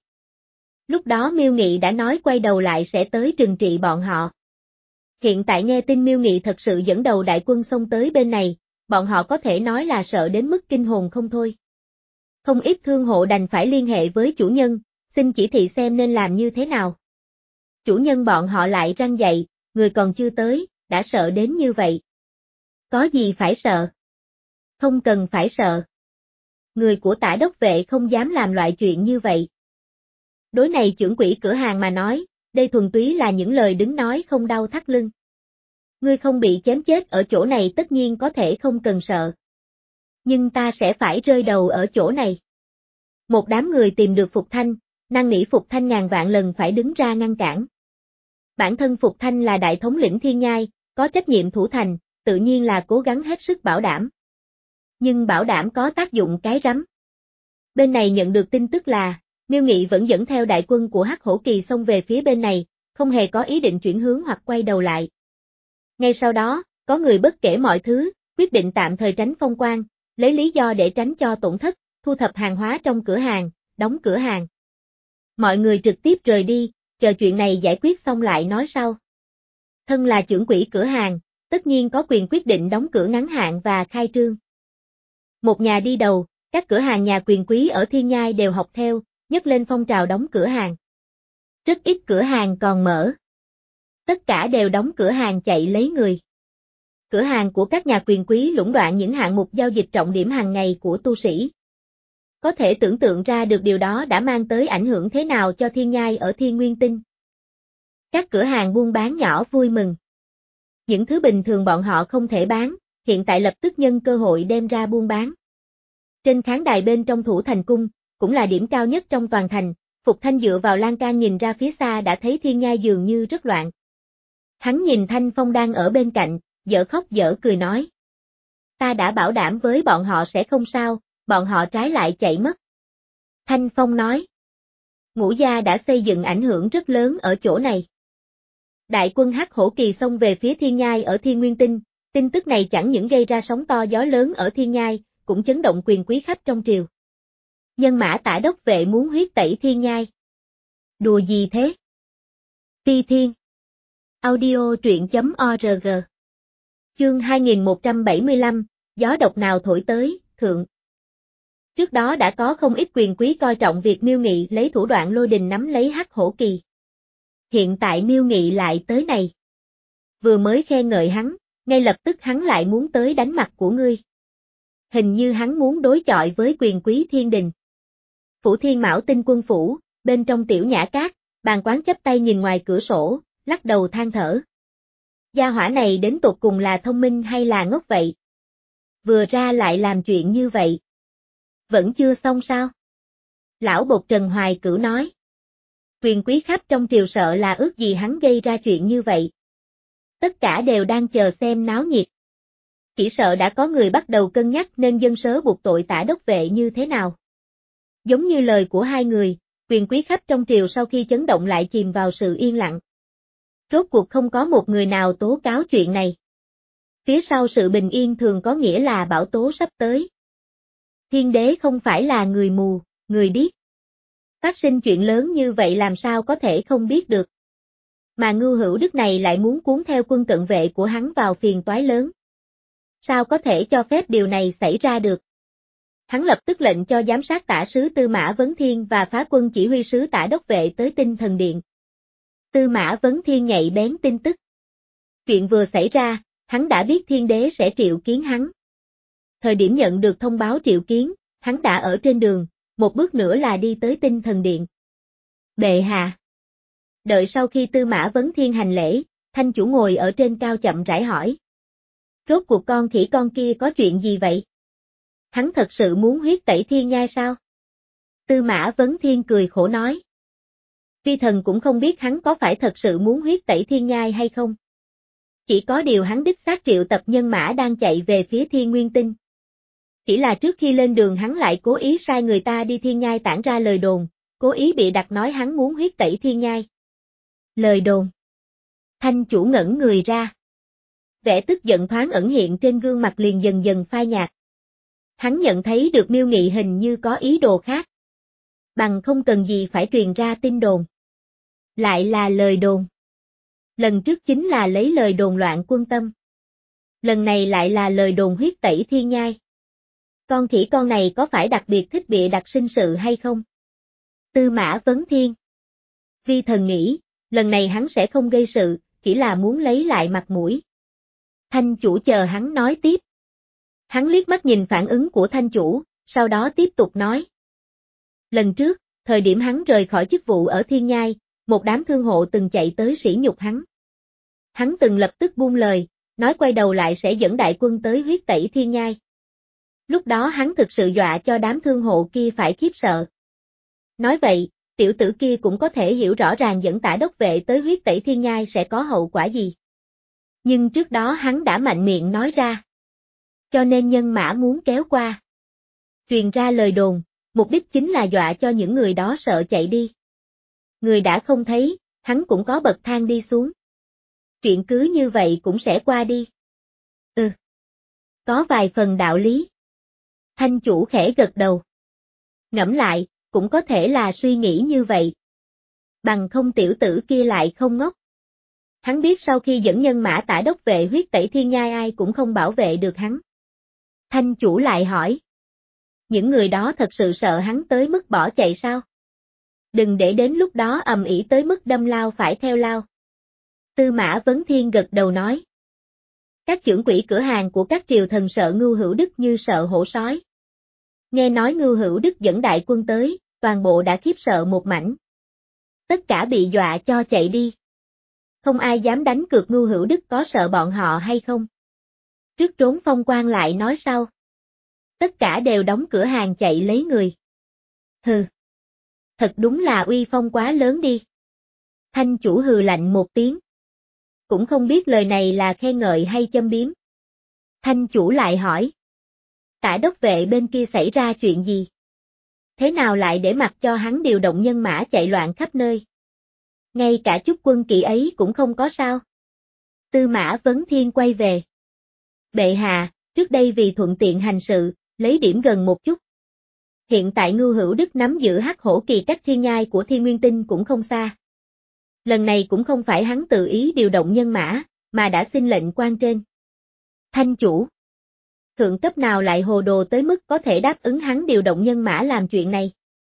Lúc đó Miêu Nghị đã nói quay đầu lại sẽ tới trừng trị bọn họ. Hiện tại nghe tin Miêu Nghị thật sự dẫn đầu đại quân xông tới bên này, bọn họ có thể nói là sợ đến mức kinh hồn không thôi. Không ít thương hộ đành phải liên hệ với chủ nhân, xin chỉ thị xem nên làm như thế nào. Chủ nhân bọn họ lại răn dạy, người còn chưa tới, đã sợ đến như vậy. Có gì phải sợ? Không cần phải sợ. Người của Tả Đốc Vệ không dám làm loại chuyện như vậy. Đối này trưởng quỹ cửa hàng mà nói, đây thuần túy là những lời đứng nói không đau thắt lưng. Ngươi không bị chém chết ở chỗ này tất nhiên có thể không cần sợ. Nhưng ta sẽ phải rơi đầu ở chỗ này. Một đám người tìm được Phục Thanh, năn nỉ Phục Thanh ngàn vạn lần phải đứng ra ngăn cản. Bản thân Phục Thanh là đại thống lĩnh Thiên Nhai, có trách nhiệm thủ thành, tự nhiên là cố gắng hết sức bảo đảm. Nhưng bảo đảm có tác dụng cái rắm. Bên này nhận được tin tức là, Miêu Nghị vẫn dẫn theo đại quân của Hắc Hổ Kỳ xông về phía bên này, không hề có ý định chuyển hướng hoặc quay đầu lại. Ngay sau đó, có người bất kể mọi thứ, quyết định tạm thời tránh phong quan, lấy lý do để tránh cho tổn thất, thu thập hàng hóa trong cửa hàng, đóng cửa hàng. Mọi người trực tiếp rời đi, chờ chuyện này giải quyết xong lại nói sau. Thân là trưởng quỹ cửa hàng, tất nhiên có quyền quyết định đóng cửa ngắn hạn và khai trương. Một nhà đi đầu, các cửa hàng nhà quyền quý ở Thiên Nhai đều học theo, nhấc lên phong trào đóng cửa hàng. Rất ít cửa hàng còn mở. Tất cả đều đóng cửa hàng chạy lấy người. Cửa hàng của các nhà quyền quý lũng đoạn những hạng mục giao dịch trọng điểm hàng ngày của tu sĩ. Có thể tưởng tượng ra được điều đó đã mang tới ảnh hưởng thế nào cho Thiên Nhai ở Thiên Nguyên Tinh. Các cửa hàng buôn bán nhỏ vui mừng. Những thứ bình thường bọn họ không thể bán, hiện tại lập tức nhân cơ hội đem ra buôn bán. Trên khán đài bên trong Thủ Thành Cung, cũng là điểm cao nhất trong toàn thành, Phục Thanh dựa vào lan can nhìn ra phía xa đã thấy Thiên Nhai dường như rất loạn. Hắn nhìn Thanh Phong đang ở bên cạnh, dở khóc dở cười nói. Ta đã bảo đảm với bọn họ sẽ không sao, bọn họ trái lại chạy mất. Thanh Phong nói. Ngũ gia đã xây dựng ảnh hưởng rất lớn ở chỗ này. Đại quân Hắc Hổ Kỳ xông về phía Thiên Nhai ở Thiên Nguyên Tinh, tin tức này chẳng những gây ra sóng to gió lớn ở Thiên Nhai, cũng chấn động quyền quý khắp trong triều. Nhân mã Tả Đốc Vệ muốn huyết tẩy Thiên Nhai. Đùa gì thế? Ti Thiên. Audio truyện chấm org. Chương hai nghìn một trăm bảy mươi lăm, gió độc nào thổi tới, thượng. Trước đó đã có không ít quyền quý coi trọng việc Miêu Nghị lấy thủ đoạn lôi đình nắm lấy Hắc Hổ Kỳ. Hiện tại Miêu Nghị lại tới này. Vừa mới khen ngợi hắn, ngay lập tức hắn lại muốn tới đánh mặt của ngươi. Hình như hắn muốn đối chọi với quyền quý thiên đình. Phủ Thiên Mão Tinh quân phủ, bên trong tiểu nhã cát, Bàn Quán chắp tay nhìn ngoài cửa sổ, lắc đầu than thở. Gia hỏa này đến tột cùng là thông minh hay là ngốc vậy? Vừa ra lại làm chuyện như vậy. Vẫn chưa xong sao? Lão Bột Trần Hoài Cửu nói. Quyền quý khắp trong triều sợ là ước gì hắn gây ra chuyện như vậy. Tất cả đều đang chờ xem náo nhiệt. Chỉ sợ đã có người bắt đầu cân nhắc nên dân sớ buộc tội Tả Đốc Vệ như thế nào. Giống như lời của hai người, quyền quý khắp trong triều sau khi chấn động lại chìm vào sự yên lặng. Rốt cuộc không có một người nào tố cáo chuyện này. Phía sau sự bình yên thường có nghĩa là bão tố sắp tới. Thiên đế không phải là người mù, người điếc. Phát sinh chuyện lớn như vậy làm sao có thể không biết được. Mà Ngưu Hữu Đức này lại muốn cuốn theo quân cận vệ của hắn vào phiền toái lớn. Sao có thể cho phép điều này xảy ra được? Hắn lập tức lệnh cho giám sát tả sứ Tư Mã Vấn Thiên và phá quân chỉ huy sứ tả đốc vệ tới Tinh Thần Điện. Tư Mã Vấn Thiên nhạy bén tin tức. Chuyện vừa xảy ra, hắn đã biết thiên đế sẽ triệu kiến hắn. Thời điểm nhận được thông báo triệu kiến, hắn đã ở trên đường, một bước nữa là đi tới Tinh Thần Điện. Bệ hạ. Đợi sau khi Tư Mã Vấn Thiên hành lễ, Thanh chủ ngồi ở trên cao chậm rãi hỏi. Rốt cuộc con khỉ con kia có chuyện gì vậy? Hắn thật sự muốn huyết tẩy thiên nhai sao? Tư Mã Vấn Thiên cười khổ nói. Vi thần cũng không biết hắn có phải thật sự muốn huyết tẩy thiên nhai hay không. Chỉ có điều hắn đích xác triệu tập nhân mã đang chạy về phía Thiên Nguyên Tinh. Chỉ là trước khi lên đường hắn lại cố ý sai người ta đi thiên nhai tản ra lời đồn, cố ý bị đặt nói hắn muốn huyết tẩy thiên nhai. Lời đồn. Thanh chủ ngẩn người ra. Vẻ tức giận thoáng ẩn hiện trên gương mặt liền dần dần phai nhạt. Hắn nhận thấy được Miêu Nghị hình như có ý đồ khác. Bằng không cần gì phải truyền ra tin đồn. Lại là lời đồn. Lần trước chính là lấy lời đồn loạn quân tâm. Lần này lại là lời đồn huyết tẩy thiên nhai. Con khỉ con này có phải đặc biệt thích bịa đặt sinh sự hay không? Tư Mã Vấn Thiên. Vi thần nghĩ, lần này hắn sẽ không gây sự, chỉ là muốn lấy lại mặt mũi. Thanh chủ chờ hắn nói tiếp. Hắn liếc mắt nhìn phản ứng của thanh chủ, sau đó tiếp tục nói. Lần trước, thời điểm hắn rời khỏi chức vụ ở Thiên Nhai, một đám thương hộ từng chạy tới sỉ nhục hắn. Hắn từng lập tức buông lời, nói quay đầu lại sẽ dẫn đại quân tới huyết tẩy Thiên Nhai. Lúc đó hắn thực sự dọa cho đám thương hộ kia phải khiếp sợ. Nói vậy, tiểu tử kia cũng có thể hiểu rõ ràng dẫn tả đốc vệ tới huyết tẩy Thiên Nhai sẽ có hậu quả gì. Nhưng trước đó hắn đã mạnh miệng nói ra. Cho nên nhân mã muốn kéo qua. Truyền ra lời đồn, mục đích chính là dọa cho những người đó sợ chạy đi. Người đã không thấy, hắn cũng có bậc thang đi xuống. Chuyện cứ như vậy cũng sẽ qua đi. Ừ. Có vài phần đạo lý. Thanh chủ khẽ gật đầu. Ngẫm lại, cũng có thể là suy nghĩ như vậy. Bằng không tiểu tử kia lại không ngốc. Hắn biết sau khi dẫn nhân mã tả đốc vệ huyết tẩy thiên nhai ai cũng không bảo vệ được hắn. Thanh chủ lại hỏi. Những người đó thật sự sợ hắn tới mức bỏ chạy sao? Đừng để đến lúc đó ầm ĩ tới mức đâm lao phải theo lao. Tư Mã Vấn Thiên gật đầu nói. Các trưởng quỹ cửa hàng của các triều thần sợ Ngưu Hữu Đức như sợ hổ sói. Nghe nói Ngưu Hữu Đức dẫn đại quân tới, toàn bộ đã khiếp sợ một mảnh. Tất cả bị dọa cho chạy đi. Không ai dám đánh cược Ngưu Hữu Đức có sợ bọn họ hay không. Trước trốn phong quan lại nói sau. Tất cả đều đóng cửa hàng chạy lấy người. Hừ. Thật đúng là uy phong quá lớn đi. Thanh chủ hừ lạnh một tiếng. Cũng không biết lời này là khen ngợi hay châm biếm. Thanh chủ lại hỏi. Tả đốc vệ bên kia xảy ra chuyện gì? Thế nào lại để mặc cho hắn điều động nhân mã chạy loạn khắp nơi? Ngay cả chút quân kỵ ấy cũng không có sao. Tư Mã Vấn Thiên quay về. Bệ hạ, trước đây vì thuận tiện hành sự, lấy điểm gần một chút. Hiện tại Ngưu Hữu Đức nắm giữ Hắc Hổ Kỳ cách thiên nhai của Thiên Nguyên Tinh cũng không xa. Lần này cũng không phải hắn tự ý điều động nhân mã, mà đã xin lệnh quan trên. Thanh chủ. Thượng cấp nào lại hồ đồ tới mức có thể đáp ứng hắn điều động nhân mã làm chuyện này?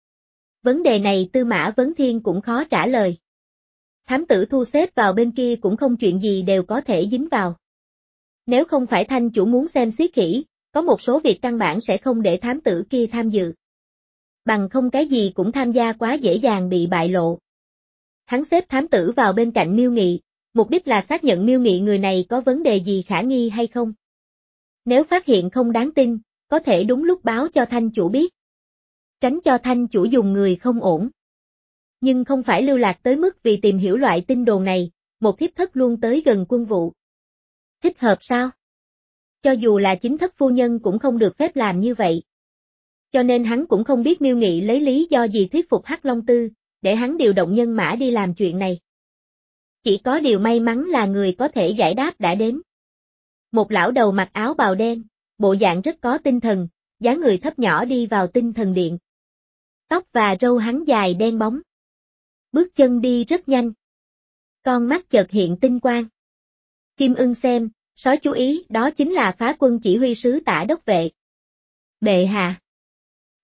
Vấn đề này Tư Mã Vấn Thiên cũng khó trả lời. Thám tử thu xếp vào bên kia cũng không chuyện gì đều có thể dính vào. Nếu không phải thanh chủ muốn xem xiết kỹ, có một số việc căn bản sẽ không để thám tử kia tham dự. Bằng không cái gì cũng tham gia quá dễ dàng bị bại lộ. Hắn xếp thám tử vào bên cạnh Miêu Nghị, mục đích là xác nhận Miêu Nghị người này có vấn đề gì khả nghi hay không. Nếu phát hiện không đáng tin, có thể đúng lúc báo cho thanh chủ biết. Tránh cho thanh chủ dùng người không ổn. Nhưng không phải lưu lạc tới mức vì tìm hiểu loại tin đồn này, một thiếp thất luôn tới gần quân vụ. Thích hợp sao? Cho dù là chính thất phu nhân cũng không được phép làm như vậy. Cho nên hắn cũng không biết Miêu Nghị lấy lý do gì thuyết phục Hắc Long Tư, để hắn điều động nhân mã đi làm chuyện này. Chỉ có điều may mắn là người có thể giải đáp đã đến. Một lão đầu mặc áo bào đen, bộ dạng rất có tinh thần, dáng người thấp nhỏ đi vào Tinh Thần Điện. Tóc và râu hắn dài đen bóng. Bước chân đi rất nhanh. Con mắt chợt hiện tinh quang. Kim Ưng xem, sói chú ý, đó chính là phá quân chỉ huy sứ tả đốc vệ. Bệ hạ.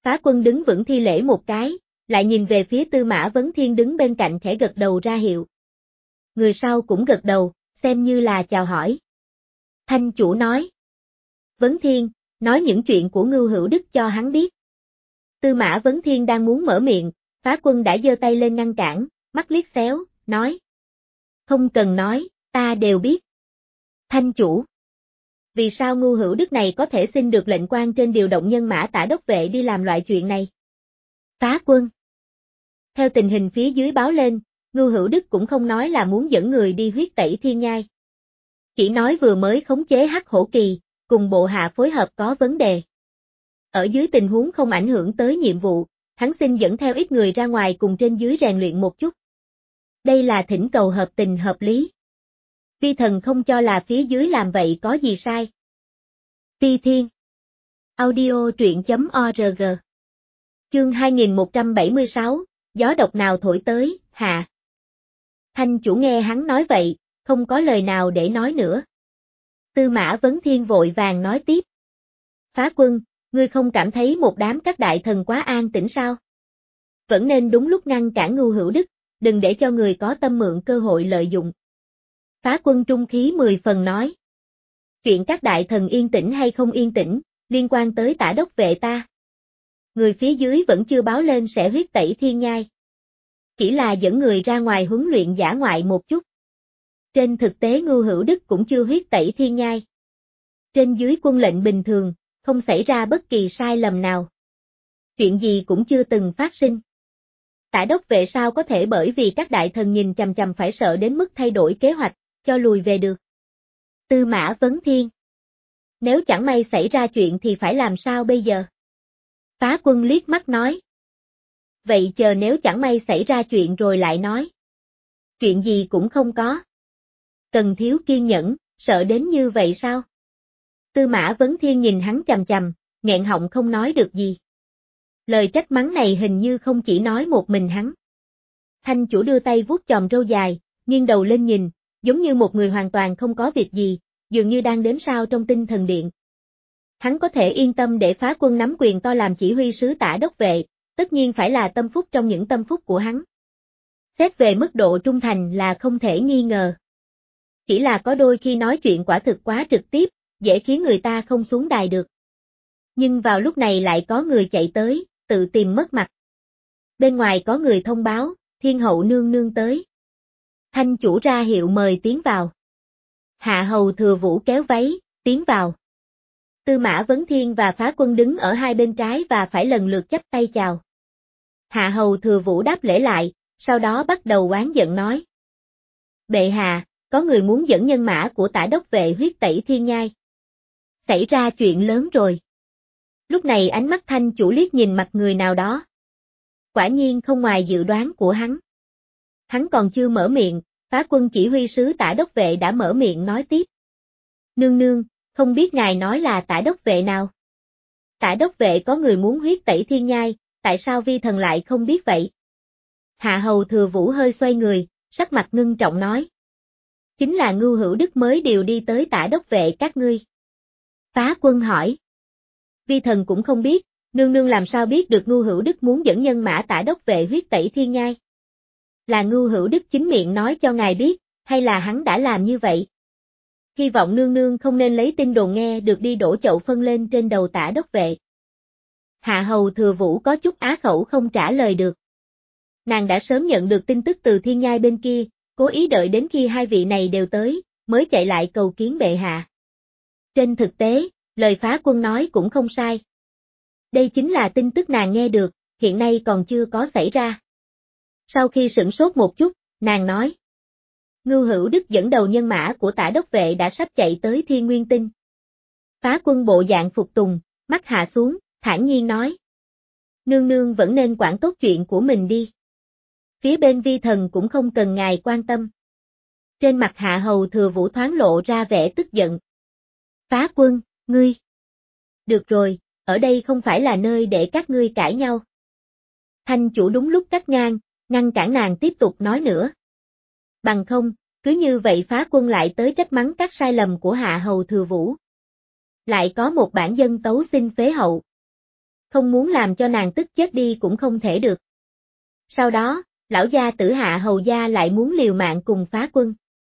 Phá Quân đứng vững thi lễ một cái, lại nhìn về phía Tư Mã Vấn Thiên đứng bên cạnh khẽ gật đầu ra hiệu. Người sau cũng gật đầu, xem như là chào hỏi. Thanh chủ nói. Vấn Thiên, nói những chuyện của Ngưu Hữu Đức cho hắn biết. Tư Mã Vấn Thiên đang muốn mở miệng, Phá Quân đã giơ tay lên ngăn cản, mắt liếc xéo, nói. Không cần nói, ta đều biết. Thanh chủ. Vì sao Ngưu Hữu Đức này có thể xin được lệnh quan trên điều động nhân mã Tả đốc vệ đi làm loại chuyện này? Phá Quân. Theo tình hình phía dưới báo lên, Ngưu Hữu Đức cũng không nói là muốn dẫn người đi huyết tẩy thiên nhai. Chỉ nói vừa mới khống chế Hắc Hổ Kỳ, cùng bộ hạ phối hợp có vấn đề. Ở dưới tình huống không ảnh hưởng tới nhiệm vụ, hắn xin dẫn theo ít người ra ngoài cùng trên dưới rèn luyện một chút. Đây là thỉnh cầu hợp tình hợp lý. Vi thần không cho là phía dưới làm vậy có gì sai. Ti Thiên. Audio truyện chấm org. Chương hai nghìn một trăm bảy mươi sáu, gió độc nào thổi tới, hạ. Thanh chủ nghe hắn nói vậy, không có lời nào để nói nữa. Tư Mã Vấn Thiên vội vàng nói tiếp. Phá Quân, ngươi không cảm thấy một đám các đại thần quá an tĩnh sao? Vẫn nên đúng lúc ngăn cản Ngưu Hữu Đức, đừng để cho người có tâm mượn cơ hội lợi dụng. Phá Quân trung khí mười phần nói. Chuyện các đại thần yên tĩnh hay không yên tĩnh, liên quan tới Tả đốc vệ ta. Người phía dưới vẫn chưa báo lên sẽ huyết tẩy thiên nhai. Chỉ là dẫn người ra ngoài huấn luyện dã ngoại một chút. Trên thực tế Ngưu Hữu Đức cũng chưa huyết tẩy thiên nhai. Trên dưới quân lệnh bình thường, không xảy ra bất kỳ sai lầm nào. Chuyện gì cũng chưa từng phát sinh. Tả đốc vệ sao có thể bởi vì các đại thần nhìn chằm chằm phải sợ đến mức thay đổi kế hoạch, cho lùi về được. Tư Mã Vấn Thiên. Nếu chẳng may xảy ra chuyện thì phải làm sao bây giờ? Phá Quân liếc mắt nói. Vậy chờ nếu chẳng may xảy ra chuyện rồi lại nói. Chuyện gì cũng không có. Cần thiếu kiên nhẫn, sợ đến như vậy sao? Tư Mã Vấn Thiên nhìn hắn chằm chằm, nghẹn họng không nói được gì. Lời trách mắng này hình như không chỉ nói một mình hắn. Thanh chủ đưa tay vuốt chòm râu dài, nghiêng đầu lên nhìn, giống như một người hoàn toàn không có việc gì, dường như đang đếm sao trong tinh thần điện. Hắn có thể yên tâm để Phá Quân nắm quyền to làm chỉ huy sứ Tả đốc vệ, tất nhiên phải là tâm phúc trong những tâm phúc của hắn. Xét về mức độ trung thành là không thể nghi ngờ. Chỉ là có đôi khi nói chuyện quả thực quá trực tiếp, dễ khiến người ta không xuống đài được. Nhưng vào lúc này lại có người chạy tới, tự tìm mất mặt. Bên ngoài có người thông báo, Thiên hậu nương nương tới. Thanh chủ ra hiệu mời tiến vào. Hạ hầu Thừa Vũ kéo váy, tiến vào. Tư Mã Vấn Thiên và Phá Quân đứng ở hai bên trái và phải lần lượt chắp tay chào. Hạ hầu Thừa Vũ đáp lễ lại, sau đó bắt đầu oán giận nói. Bệ hạ, có người muốn dẫn nhân mã của Tả đốc vệ huyết tẩy thiên nhai. Xảy ra chuyện lớn rồi. Lúc này ánh mắt thanh chủ liếc nhìn mặt người nào đó. Quả nhiên không ngoài dự đoán của hắn. Hắn còn chưa mở miệng, Phá Quân chỉ huy sứ Tả đốc vệ đã mở miệng nói tiếp. Nương nương, không biết ngài nói là Tả đốc vệ nào? Tả đốc vệ có người muốn huyết tẩy thiên nhai, tại sao vi thần lại không biết vậy? Hạ hầu Thừa Vũ hơi xoay người, sắc mặt ngưng trọng nói. Chính là Ngưu Hữu Đức mới điều đi tới Tả đốc vệ các ngươi. Phá Quân hỏi. Vi thần cũng không biết, nương nương làm sao biết được Ngưu Hữu Đức muốn dẫn nhân mã Tả đốc vệ huyết tẩy thiên nhai? Là Ngưu Hữu Đức chính miệng nói cho ngài biết, hay là hắn đã làm như vậy? Hy vọng nương nương không nên lấy tin đồn nghe được đi đổ chậu phân lên trên đầu Tả đốc vệ. Hạ hầu Thừa Vũ có chút á khẩu không trả lời được. Nàng đã sớm nhận được tin tức từ thiên nhai bên kia, cố ý đợi đến khi hai vị này đều tới, mới chạy lại cầu kiến bệ hạ. Trên thực tế, lời Phá Quân nói cũng không sai. Đây chính là tin tức nàng nghe được, hiện nay còn chưa có xảy ra. Sau khi sửng sốt một chút, nàng nói. Ngưu Hữu Đức dẫn đầu nhân mã của Tả đốc vệ đã sắp chạy tới Thiên Nguyên Tinh. Phá Quân bộ dạng phục tùng, mắt hạ xuống, thản nhiên nói. Nương nương vẫn nên quản tốt chuyện của mình đi. Phía bên vi thần cũng không cần ngài quan tâm. Trên mặt Hạ hầu Thừa Vũ thoáng lộ ra vẻ tức giận. Phá Quân, ngươi. Được rồi, ở đây không phải là nơi để các ngươi cãi nhau. Thanh chủ đúng lúc cắt ngang, ngăn cản nàng tiếp tục nói nữa. Bằng không, cứ như vậy Phá Quân lại tới trách mắng các sai lầm của Hạ hầu Thừa Vũ. Lại có một bản dân tấu xin phế hậu. không muốn làm cho nàng tức chết đi cũng không thể được. Sau đó, lão gia Tử Hạ hầu gia lại muốn liều mạng cùng phá quân.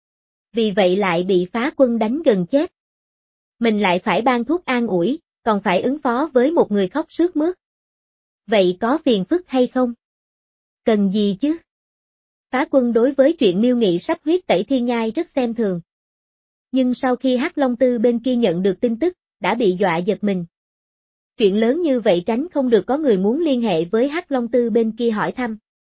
Vì vậy lại bị phá quân đánh gần chết. Mình lại phải ban thuốc an ủi, còn phải ứng phó với một người khóc sướt mướt. Vậy có phiền phức hay không? Cần gì chứ? Phá quân đối với chuyện Miêu Nghị sắp huyết tẩy thiên nhai rất xem thường. Nhưng sau khi Hắc Long Tư bên kia nhận được tin tức, đã bị dọa giật mình. Chuyện lớn như vậy tránh không được có người muốn liên hệ với Hắc Long Tư bên kia hỏi thăm.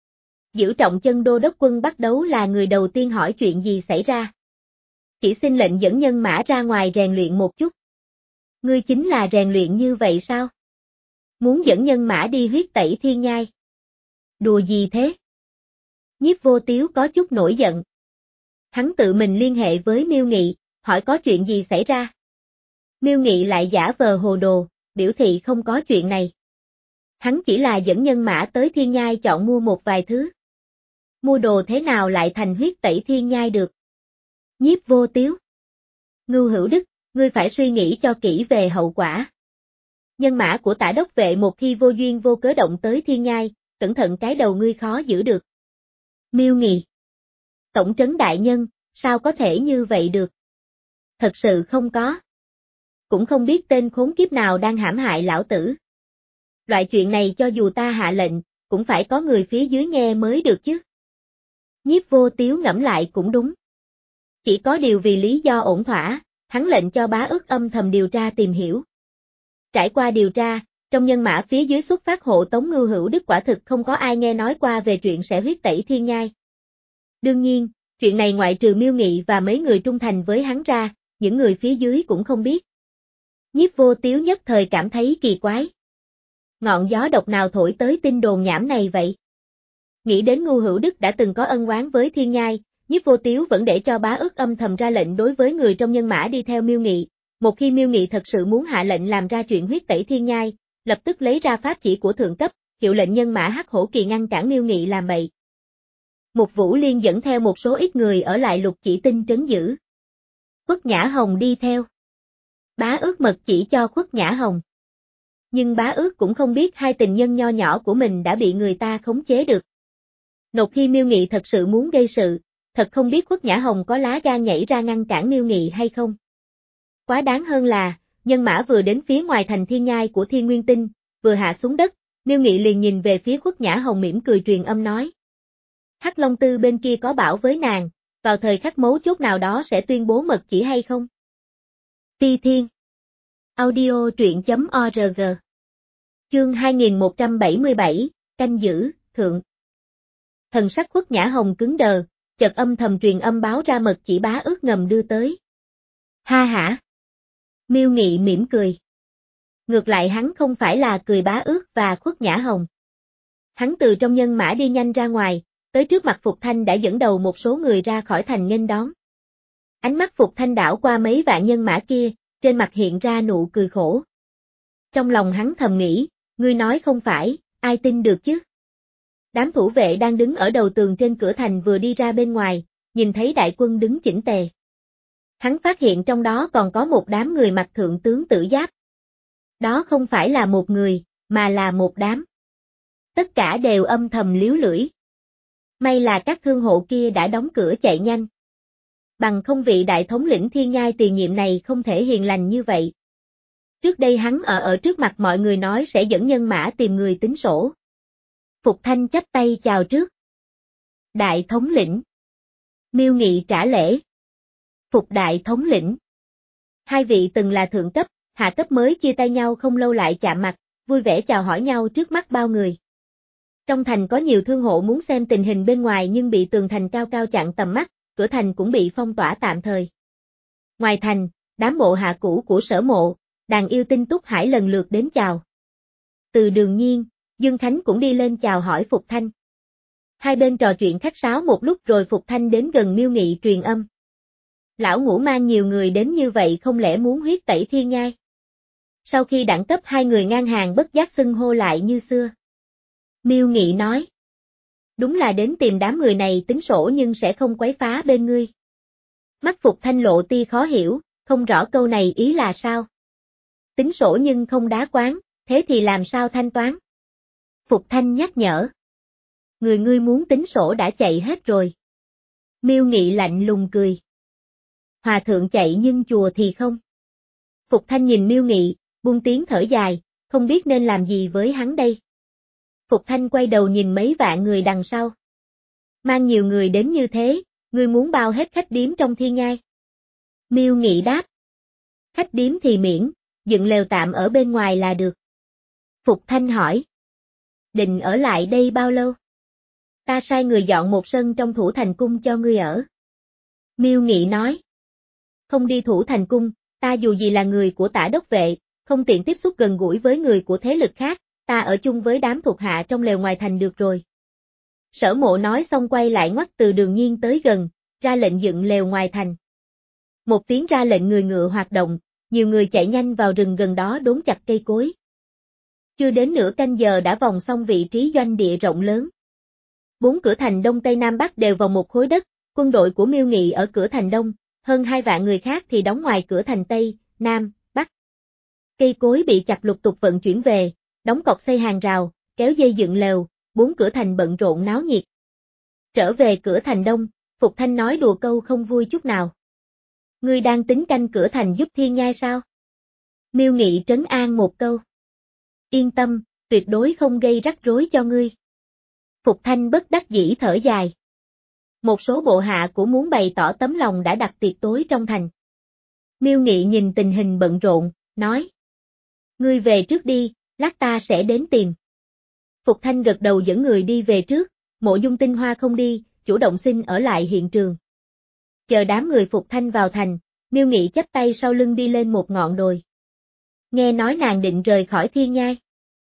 Giữ Trọng Chân đô đốc quân bắt đấu là người đầu tiên hỏi chuyện gì xảy ra. Chỉ xin lệnh dẫn nhân mã ra ngoài rèn luyện một chút. Ngươi chính là rèn luyện như vậy sao? Muốn dẫn nhân mã đi huyết tẩy thiên nhai. Đùa gì thế? Nhiếp Vô Tiếu có chút nổi giận. Hắn tự mình liên hệ với Miêu Nghị, hỏi có chuyện gì xảy ra. Miêu Nghị lại giả vờ hồ đồ, biểu thị không có chuyện này. Hắn chỉ là dẫn nhân mã tới thiên nhai chọn mua một vài thứ. Mua đồ thế nào lại thành huyết tẩy thiên nhai được? Nhiếp Vô Tiếu. Ngưu Hữu Đức, ngươi phải suy nghĩ cho kỹ về hậu quả. Nhân mã của Tả đốc vệ một khi vô duyên vô cớ động tới thiên nhai, cẩn thận cái đầu ngươi khó giữ được. Miêu Nghị. Tổng trấn đại nhân, sao có thể như vậy được? Thật sự không có. Cũng không biết tên khốn kiếp nào đang hãm hại lão tử. Loại chuyện này cho dù ta hạ lệnh, cũng phải có người phía dưới nghe mới được chứ. Nhiếp Vô Tiếu ngẫm lại cũng đúng. Chỉ có điều vì lý do ổn thỏa, hắn lệnh cho Bá Ước âm thầm điều tra tìm hiểu. Trải qua điều tra, trong nhân mã phía dưới xuất phát hộ tống Ngưu Hữu Đức quả thực không có ai nghe nói qua về chuyện sẽ huyết tẩy thiên nhai. Đương nhiên, chuyện này ngoại trừ Miêu Nghị và mấy người trung thành với hắn ra, những người phía dưới cũng không biết. Nhiếp Vô Tiếu nhất thời cảm thấy kỳ quái. Ngọn gió độc nào thổi tới tin đồn nhảm này vậy? Nghĩ đến Ngưu Hữu Đức đã từng có ân oán với thiên nhai, Nhiếp Vô Tiếu vẫn để cho Bá Ước âm thầm ra lệnh đối với người trong nhân mã đi theo Miêu Nghị. Một khi Miêu Nghị thật sự muốn hạ lệnh làm ra chuyện huyết tẩy thiên nhai, lập tức lấy ra pháp chỉ của thượng cấp, hiệu lệnh nhân mã Hắc Hổ Kỳ ngăn cản Miêu Nghị làm bậy. Mục Vũ Liên dẫn theo một số ít người ở lại Lục Chỉ Tinh trấn giữ. Khuất Nhã Hồng đi theo. Bá Ước mật chỉ cho Khuất Nhã Hồng. Nhưng Bá Ước cũng không biết hai tình nhân nho nhỏ của mình đã bị người ta khống chế được. Một khi Miêu Nghị thật sự muốn gây sự, thật không biết Khuất Nhã Hồng có lá gan nhảy ra ngăn cản Miêu Nghị hay không. Quá đáng hơn là, nhân mã vừa đến phía ngoài thành thiên nhai của Thiên Nguyên Tinh, vừa hạ xuống đất, Miêu Nghị liền nhìn về phía Khuất Nhã Hồng mỉm cười truyền âm nói. Hắc Long Tư bên kia có bảo với nàng, vào thời khắc mấu chốt nào đó sẽ tuyên bố mật chỉ hay không? Ti Thiên. Audio truyện.org. Chương hai nghìn một trăm bảy mươi bảy, canh giữ, thượng. Thần sắc Khuất Nhã Hồng cứng đờ, chợt âm thầm truyền âm báo ra mật chỉ Bá Ước ngầm đưa tới. Ha hả? Miêu Nghị mỉm cười. Ngược lại hắn không phải là cười Bá Ước và Khuất Nhã Hồng. Hắn từ trong nhân mã đi nhanh ra ngoài, tới trước mặt Phục Thanh đã dẫn đầu một số người ra khỏi thành nghênh đón. Ánh mắt Phục Thanh đảo qua mấy vạn nhân mã kia, trên mặt hiện ra nụ cười khổ. Trong lòng hắn thầm nghĩ, ngươi nói không phải, ai tin được chứ? Đám thủ vệ đang đứng ở đầu tường trên cửa thành vừa đi ra bên ngoài, nhìn thấy đại quân đứng chỉnh tề. Hắn phát hiện trong đó còn có một đám người mặc thượng tướng tử giáp. Đó không phải là một người, mà là một đám. Tất cả đều âm thầm líu lưỡi. May là các thương hộ kia đã đóng cửa chạy nhanh. Bằng không vị đại thống lĩnh thiên nhai tiền nhiệm này không thể hiền lành như vậy. Trước đây hắn ở ở trước mặt mọi người nói sẽ dẫn nhân mã tìm người tính sổ. Phục Thanh chắp tay chào trước. Đại thống lĩnh. Miêu Nghị trả lễ. Phục đại thống lĩnh. Hai vị từng là thượng cấp, hạ cấp mới chia tay nhau không lâu lại chạm mặt, vui vẻ chào hỏi nhau trước mắt bao người. Trong thành có nhiều thương hộ muốn xem tình hình bên ngoài nhưng bị tường thành cao cao chặn tầm mắt, cửa thành cũng bị phong tỏa tạm thời. Ngoài thành, đám bộ hạ cũ của Sở Mộ, Đàn Yêu Tinh Túc Hải lần lượt đến chào. Từ Đường Nhiên, Dương Khánh cũng đi lên chào hỏi Phục Thanh. Hai bên trò chuyện khách sáo một lúc rồi Phục Thanh đến gần Miêu Nghị truyền âm. Lão Ngũ mang nhiều người đến như vậy không lẽ muốn huyết tẩy thiên nhai? Sau khi đẳng cấp hai người ngang hàng bất giác xưng hô lại như xưa. Miêu Nghị nói. Đúng là đến tìm đám người này tính sổ nhưng sẽ không quấy phá bên ngươi. Mắt Phục Thanh lộ tia khó hiểu, không rõ câu này ý là sao. Tính sổ nhưng không đá quán, thế thì làm sao thanh toán? Phục Thanh nhắc nhở. Người ngươi muốn tính sổ đã chạy hết rồi. Miêu Nghị lạnh lùng cười. Hòa thượng chạy nhưng chùa thì không. Phục Thanh nhìn Miêu Nghị, buông tiếng thở dài, không biết nên làm gì với hắn đây. Phục Thanh quay đầu nhìn mấy vạn người đằng sau. Mang nhiều người đến như thế, ngươi muốn bao hết khách điếm trong Thiên Nhai? Miêu Nghị đáp. Khách điếm thì miễn, dựng lều tạm ở bên ngoài là được. Phục Thanh hỏi. Định ở lại đây bao lâu? Ta sai người dọn một sân trong Thủ Thành Cung cho ngươi ở. Miêu Nghị nói. Không đi Thủ Thành Cung, ta dù gì là người của Tả Đốc Vệ, không tiện tiếp xúc gần gũi với người của thế lực khác, ta ở chung với đám thuộc hạ trong lều ngoài thành được rồi. Sở Mộ nói xong quay lại ngoắt Từ Đường Nhiên tới gần, ra lệnh dựng lều ngoài thành. Một tiếng ra lệnh người ngựa hoạt động, nhiều người chạy nhanh vào rừng gần đó đốn chặt cây cối. Chưa đến nửa canh giờ đã vòng xong vị trí doanh địa rộng lớn. Bốn cửa thành Đông Tây Nam Bắc đều vào một khối đất, quân đội của Miêu Nghị ở cửa thành Đông, hơn hai vạn người khác thì đóng ngoài cửa thành Tây, Nam, Bắc. Cây cối bị chặt lục tục vận chuyển về, đóng cọc xây hàng rào, kéo dây dựng lều, bốn cửa thành bận rộn náo nhiệt. Trở về cửa thành Đông, Phục Thanh nói đùa câu không vui chút nào. Ngươi đang tính canh cửa thành giúp Thiên Nhai sao? Miêu Nghị trấn an một câu. Yên tâm, tuyệt đối không gây rắc rối cho ngươi. Phục Thanh bất đắc dĩ thở dài. Một số bộ hạ của muốn bày tỏ tấm lòng đã đặt tiệc tối trong thành. Miêu Nghị nhìn tình hình bận rộn, nói. Ngươi về trước đi, lát ta sẽ đến tìm. Phục Thanh gật đầu dẫn người đi về trước, Mộ Dung Tinh Hoa không đi, chủ động xin ở lại hiện trường. Chờ đám người Phục Thanh vào thành, Miêu Nghị chắp tay sau lưng đi lên một ngọn đồi. Nghe nói nàng định rời khỏi Thiên Nhai.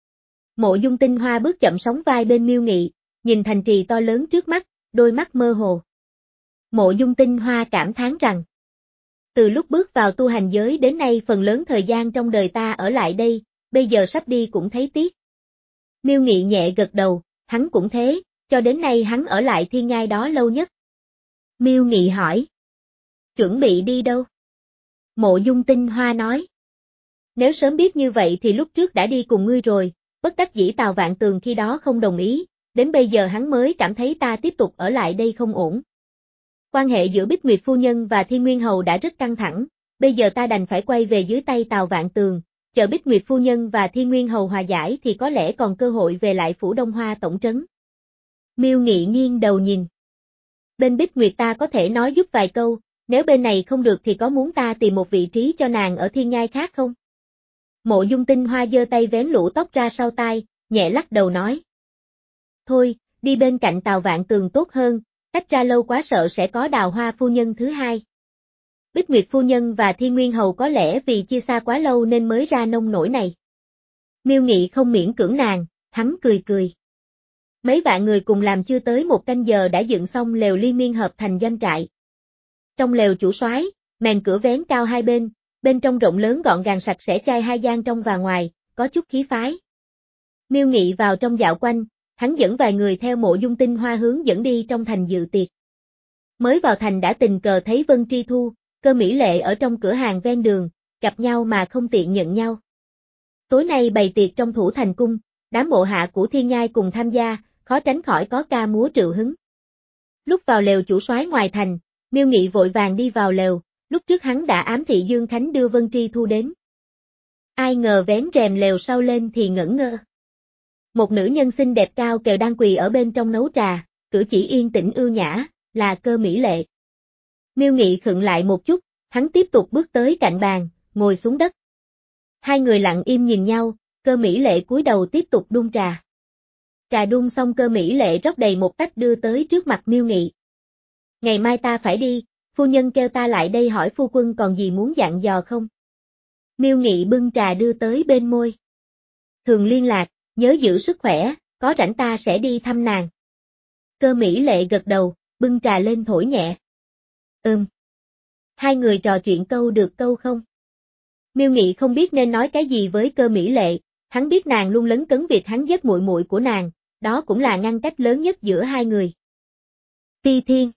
Mộ Dung Tinh Hoa bước chậm sóng vai bên Miêu Nghị, nhìn thành trì to lớn trước mắt, đôi mắt mơ hồ. Mộ Dung Tinh Hoa cảm thán rằng, từ lúc bước vào tu hành giới đến nay phần lớn thời gian trong đời ta ở lại đây, bây giờ sắp đi cũng thấy tiếc. Miêu Nghị nhẹ gật đầu, hắn cũng thế, cho đến nay hắn ở lại Thiên Nhai đó lâu nhất. Miêu Nghị hỏi, chuẩn bị đi đâu? Mộ Dung Tinh Hoa nói, nếu sớm biết như vậy thì lúc trước đã đi cùng ngươi rồi, bất đắc dĩ Tào Vạn Tường khi đó không đồng ý, đến bây giờ hắn mới cảm thấy ta tiếp tục ở lại đây không ổn. Quan hệ giữa Bích Nguyệt Phu Nhân và Thiên Nguyên Hầu đã rất căng thẳng, bây giờ ta đành phải quay về dưới tay Tào Vạn Tường, chờ Bích Nguyệt Phu Nhân và Thiên Nguyên Hầu hòa giải thì có lẽ còn cơ hội về lại Phủ Đông Hoa tổng trấn. Miêu Nghị nghiêng đầu nhìn. Bên Bích Nguyệt ta có thể nói giúp vài câu, nếu bên này không được thì có muốn ta tìm một vị trí cho nàng ở Thiên Nhai khác không? Mộ Dung Tinh Hoa giơ tay vén lũ tóc ra sau tai, nhẹ lắc đầu nói. Thôi, đi bên cạnh Tào Vạn Tường tốt hơn, tách ra lâu quá sợ sẽ có Đào Hoa Phu Nhân thứ hai. Bích Nguyệt Phu Nhân và Thiên Nguyên Hầu có lẽ vì chia xa quá lâu nên mới ra nông nổi này. Miêu Nghị không miễn cưỡng nàng, hắn cười cười. Mấy vạn người cùng làm chưa tới một canh giờ đã dựng xong lều liên miên hợp thành doanh trại. Trong lều chủ soái, mền cửa vén cao hai bên, bên trong rộng lớn gọn gàng sạch sẽ chai hai gian trong và ngoài, có chút khí phái. Miêu Nghị vào trong dạo quanh, hắn dẫn vài người theo Mộ Dung Tinh Hoa hướng dẫn đi trong thành dự tiệc. Mới vào thành đã tình cờ thấy Vân Tri Thu, Cơ Mỹ Lệ ở trong cửa hàng ven đường, gặp nhau mà không tiện nhận nhau. Tối nay bày tiệc trong Thủ Thành Cung, đám bộ hạ của Thiên Nhai cùng tham gia, khó tránh khỏi có ca múa triệu hứng. Lúc vào lều chủ soái ngoài thành, Miêu Nghị vội vàng đi vào lều, lúc trước hắn đã ám thị Dương Khánh đưa Vân Tri Thu đến. Ai ngờ vén rèm lều sau lên thì ngẩn ngơ. Một nữ nhân xinh đẹp cao kèo đang quỳ ở bên trong nấu trà, cử chỉ yên tĩnh ưu nhã, là Cơ Mỹ Lệ. Miêu Nghị khựng lại một chút, hắn tiếp tục bước tới cạnh bàn, ngồi xuống đất. Hai người lặng im nhìn nhau, Cơ Mỹ Lệ cúi đầu tiếp tục đun trà. Trà đun xong Cơ Mỹ Lệ rót đầy một tách đưa tới trước mặt Miêu Nghị. Ngày mai ta phải đi, phu nhân kêu ta lại đây hỏi phu quân còn gì muốn dặn dò không? Miêu Nghị bưng trà đưa tới bên môi. Thường liên lạc, nhớ giữ sức khỏe, có rảnh ta sẽ đi thăm nàng. Cơ Mỹ Lệ gật đầu, bưng trà lên thổi nhẹ. Ừm. Hai người trò chuyện câu được câu không? Miêu Nghị không biết nên nói cái gì với Cơ Mỹ Lệ, hắn biết nàng luôn lấn cấn việc hắn giết muội muội của nàng, đó cũng là ngăn cách lớn nhất giữa hai người. Phi Thiên.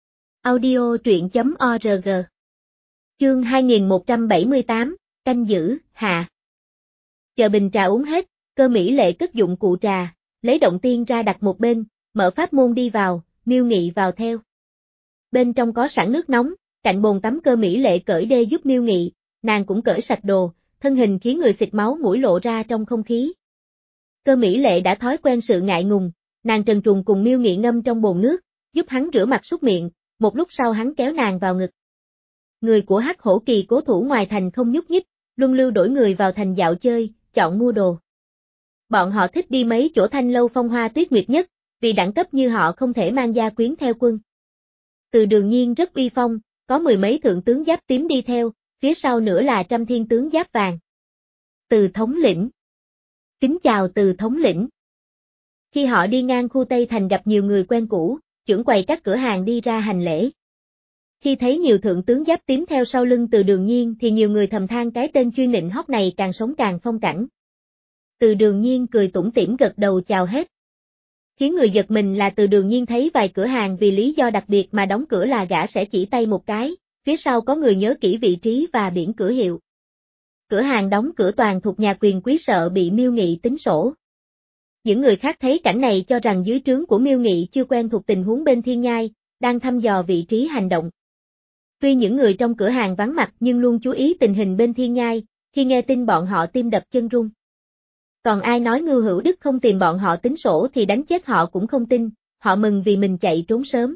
Audio truyện chấm org. Chương hai nghìn một trăm bảy mươi tám, canh giữ, hạ. Chờ bình trà uống hết, Cơ Mỹ Lệ cất dụng cụ trà, lấy động tiên ra đặt một bên, mở pháp môn đi vào, Miêu Nghị vào theo. Bên trong có sẵn nước nóng, cạnh bồn tắm Cơ Mỹ Lệ cởi đê giúp Miêu Nghị, nàng cũng cởi sạch đồ, thân hình khiến người xịt máu mũi lộ ra trong không khí. Cơ Mỹ Lệ đã thói quen sự ngại ngùng, nàng trần truồng cùng Miêu Nghị ngâm trong bồn nước, giúp hắn rửa mặt súc miệng, một lúc sau hắn kéo nàng vào ngực. Người của Hắc Hổ Kỳ cố thủ ngoài thành không nhúc nhích, luân lưu đổi người vào thành dạo chơi, chọn mua đồ. Bọn họ thích đi mấy chỗ thanh lâu phong hoa tuyết nguyệt nhất, vì đẳng cấp như họ không thể mang gia quyến theo quân. Từ Đường Nhiên rất uy phong, có mười mấy thượng tướng giáp tím đi theo, phía sau nữa là trăm thiên tướng giáp vàng. Từ thống lĩnh. Kính chào Từ thống lĩnh. Khi họ đi ngang khu Tây Thành gặp nhiều người quen cũ, trưởng quầy các cửa hàng đi ra hành lễ. Khi thấy nhiều thượng tướng giáp tím theo sau lưng Từ Đường Nhiên thì nhiều người thầm than cái tên chuyên nịnh hót này càng sống càng phong cảnh. Từ Đường Nhiên cười tủm tỉm gật đầu chào hết. Khiến người giật mình là Từ Đường Nhiên thấy vài cửa hàng vì lý do đặc biệt mà đóng cửa là gã sẽ chỉ tay một cái, phía sau có người nhớ kỹ vị trí và biển cửa hiệu. Cửa hàng đóng cửa toàn thuộc nhà quyền quý sợ bị Miêu Nghị tính sổ. Những người khác thấy cảnh này cho rằng dưới trướng của Miêu Nghị chưa quen thuộc tình huống bên Thiên Nhai, đang thăm dò vị trí hành động. Tuy những người trong cửa hàng vắng mặt nhưng luôn chú ý tình hình bên Thiên Nhai, khi nghe tin bọn họ tim đập chân run. Còn ai nói Ngưu Hữu Đức không tìm bọn họ tính sổ thì đánh chết họ cũng không tin, họ mừng vì mình chạy trốn sớm.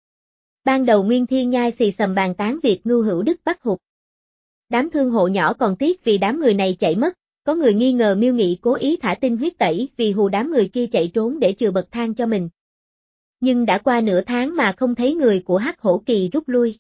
Ban đầu Nguyên Thiên Nhai xì xầm bàn tán việc Ngưu Hữu Đức bắt hụt. Đám thương hộ nhỏ còn tiếc vì đám người này chạy mất, có người nghi ngờ Miêu Nghị cố ý thả tinh huyết tẩy vì hù đám người kia chạy trốn để chừa bậc thang cho mình. Nhưng đã qua nửa tháng mà không thấy người của Hắc Hổ Kỳ rút lui.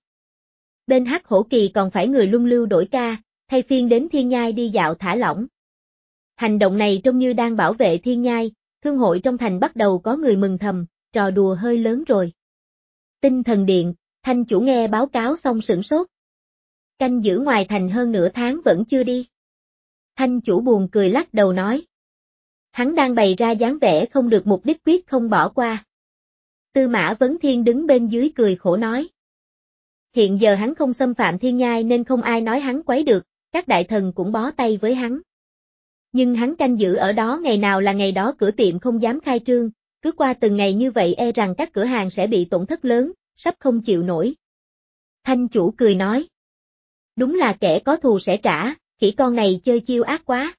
Bên Hắc Hổ Kỳ còn phải người luân lưu đổi ca, thay phiên đến Thiên Nhai đi dạo thả lỏng. Hành động này trông như đang bảo vệ Thiên Nhai, thương hội trong thành bắt đầu có người mừng thầm, trò đùa hơi lớn rồi. Tinh Thần Điện, Thanh chủ nghe báo cáo xong sửng sốt. Canh giữ ngoài thành hơn nửa tháng vẫn chưa đi. Thanh chủ buồn cười lắc đầu nói. Hắn đang bày ra dáng vẻ không được mục đích quyết không bỏ qua. Tư Mã Vấn Thiên đứng bên dưới cười khổ nói. Hiện giờ hắn không xâm phạm Thiên Nhai nên không ai nói hắn quấy được, các đại thần cũng bó tay với hắn. Nhưng hắn canh giữ ở đó ngày nào là ngày đó cửa tiệm không dám khai trương, cứ qua từng ngày như vậy e rằng các cửa hàng sẽ bị tổn thất lớn, sắp không chịu nổi. Thanh chủ cười nói. Đúng là kẻ có thù sẽ trả, khỉ con này chơi chiêu ác quá.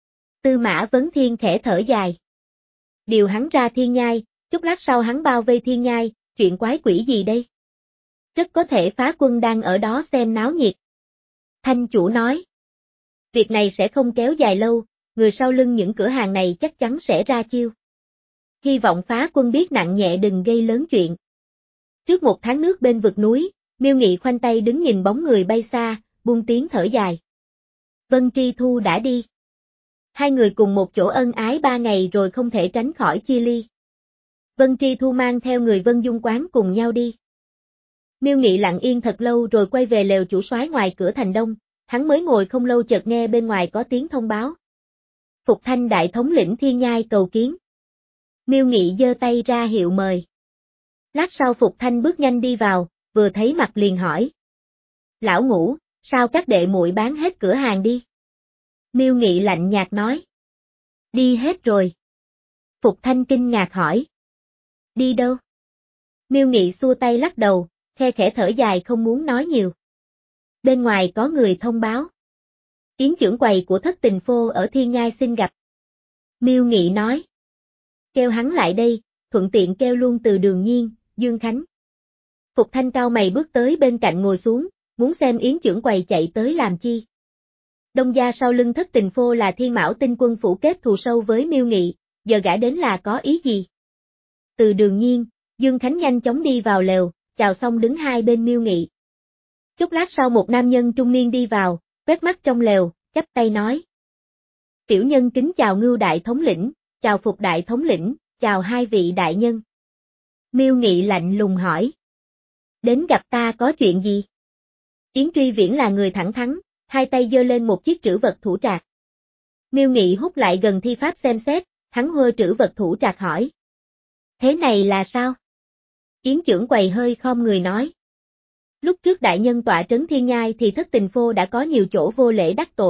Tư Mã Vấn Thiên khẽ thở dài. Điều hắn ra Thiên Nhai, chút lát sau hắn bao vây Thiên Nhai, chuyện quái quỷ gì đây? Rất có thể phá quân đang ở đó xem náo nhiệt. Thanh chủ nói. Việc này sẽ không kéo dài lâu, người sau lưng những cửa hàng này chắc chắn sẽ ra chiêu. Hy vọng phá quân biết nặng nhẹ đừng gây lớn chuyện. Trước một tháng nước bên vực núi, Miêu Nghị khoanh tay đứng nhìn bóng người bay xa, buông tiếng thở dài. Vân Tri Thu đã đi. Hai người cùng một chỗ ân ái ba ngày rồi không thể tránh khỏi chia ly. Vân Tri Thu mang theo người Vân Dung Quán cùng nhau đi. Miêu Nghị lặng yên thật lâu rồi quay về lều chủ soái ngoài cửa thành đông, hắn mới ngồi không lâu chợt nghe bên ngoài có tiếng thông báo. Phục Thanh đại thống lĩnh Thiên Nhai cầu kiến. Miêu Nghị giơ tay ra hiệu mời. Lát sau Phục Thanh bước nhanh đi vào, vừa thấy mặt liền hỏi. Lão Ngũ, sao các đệ muội bán hết cửa hàng đi? Miêu Nghị lạnh nhạt nói. Đi hết rồi. Phục Thanh kinh ngạc hỏi. Đi đâu? Miêu Nghị xua tay lắc đầu, khe khẽ thở dài không muốn nói nhiều. Bên ngoài có người thông báo. Yến trưởng quầy của Thất Tình Phô ở Thiên Nhai xin gặp. Miêu Nghị nói. Kêu hắn lại đây, thuận tiện kêu luôn Từ Đường Nhiên, Dương Khánh. Phục Thanh cao mày bước tới bên cạnh ngồi xuống, muốn xem Yến trưởng quầy chạy tới làm chi. Đông gia sau lưng Thất Tình Phô là Thiên Mão Tinh Quân phủ kết thù sâu với Miêu Nghị, giờ gã đến là có ý gì? Từ Đường Nhiên, Dương Khánh nhanh chóng đi vào lều, chào xong đứng hai bên Miêu Nghị. Chút lát sau một nam nhân trung niên đi vào, quét mắt trong lều, chắp tay nói. Tiểu nhân kính chào Ngưu đại thống lĩnh, chào Phục đại thống lĩnh, chào hai vị đại nhân. Miêu Nghị lạnh lùng hỏi. Đến gặp ta có chuyện gì? Yến Truy Viễn là người thẳng thắn, hai tay giơ lên một chiếc trữ vật thủ trạc. Miêu Nghị hút lại gần thi pháp xem xét, hắn hơ trữ vật thủ trạc hỏi. Thế này là sao? Yến trưởng quầy hơi khom người nói. Lúc trước đại nhân tọa trấn Thiên Nhai thì Thất Tình Phô đã có nhiều chỗ vô lễ đắc tội,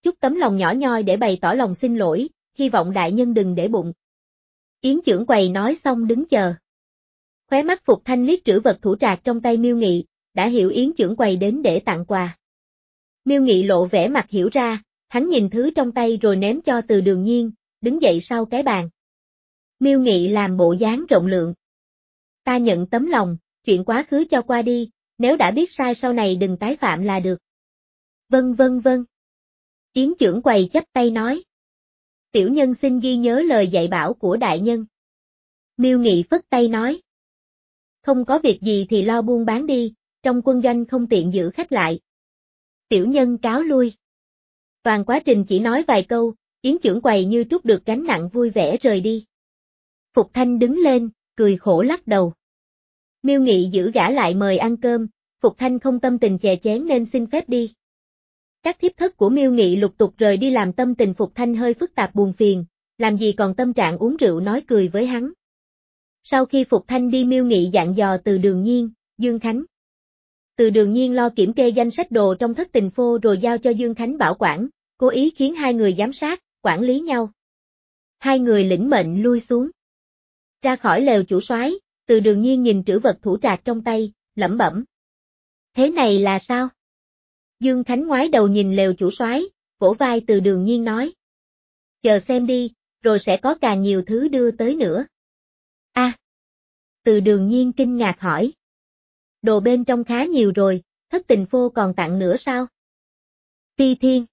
chút tấm lòng nhỏ nhoi để bày tỏ lòng xin lỗi, hy vọng đại nhân đừng để bụng. Yến trưởng quầy nói xong đứng chờ. Khóe mắt Phục Thanh liếc trữ vật thủ trạc trong tay Miêu Nghị, đã hiểu Yến trưởng quầy đến để tặng quà. Miêu Nghị lộ vẻ mặt hiểu ra, hắn nhìn thứ trong tay rồi ném cho Từ Đường Nhiên, đứng dậy sau cái bàn. Miêu Nghị làm bộ dáng rộng lượng. Ta nhận tấm lòng, chuyện quá khứ cho qua đi, nếu đã biết sai sau này đừng tái phạm là được. Vâng vâng vâng. Yến trưởng quầy chắp tay nói. Tiểu nhân xin ghi nhớ lời dạy bảo của đại nhân. Miêu Nghị phất tay nói. Không có việc gì thì lo buôn bán đi, trong quân doanh không tiện giữ khách lại. Tiểu nhân cáo lui. Toàn quá trình chỉ nói vài câu, Yến trưởng quầy như trút được gánh nặng vui vẻ rời đi. Phục Thanh đứng lên, cười khổ lắc đầu. Miêu Nghị giữ gã lại mời ăn cơm, Phục Thanh không tâm tình chè chén nên xin phép đi. Các thiếp thất của Miêu Nghị lục tục rời đi làm tâm tình Phục Thanh hơi phức tạp buồn phiền, làm gì còn tâm trạng uống rượu nói cười với hắn. Sau khi Phục Thanh đi Miêu Nghị dặn dò Từ Đường Nhiên, Dương Khánh. Từ Đường Nhiên lo kiểm kê danh sách đồ trong thất tình phô rồi giao cho Dương Khánh bảo quản, cố ý khiến hai người giám sát, quản lý nhau. Hai người lĩnh mệnh lui xuống. Ra khỏi lều chủ soái, Từ Đường Nhiên nhìn trữ vật thủ trạc trong tay, lẩm bẩm. Thế này là sao? Dương Khánh ngoái đầu nhìn lều chủ soái, vỗ vai Từ Đường Nhiên nói. Chờ xem đi, rồi sẽ có càng nhiều thứ đưa tới nữa. A. À, Từ Đường Nhiên kinh ngạc hỏi. Đồ bên trong khá nhiều rồi, thất tình phô còn tặng nữa sao? Phi Thiên.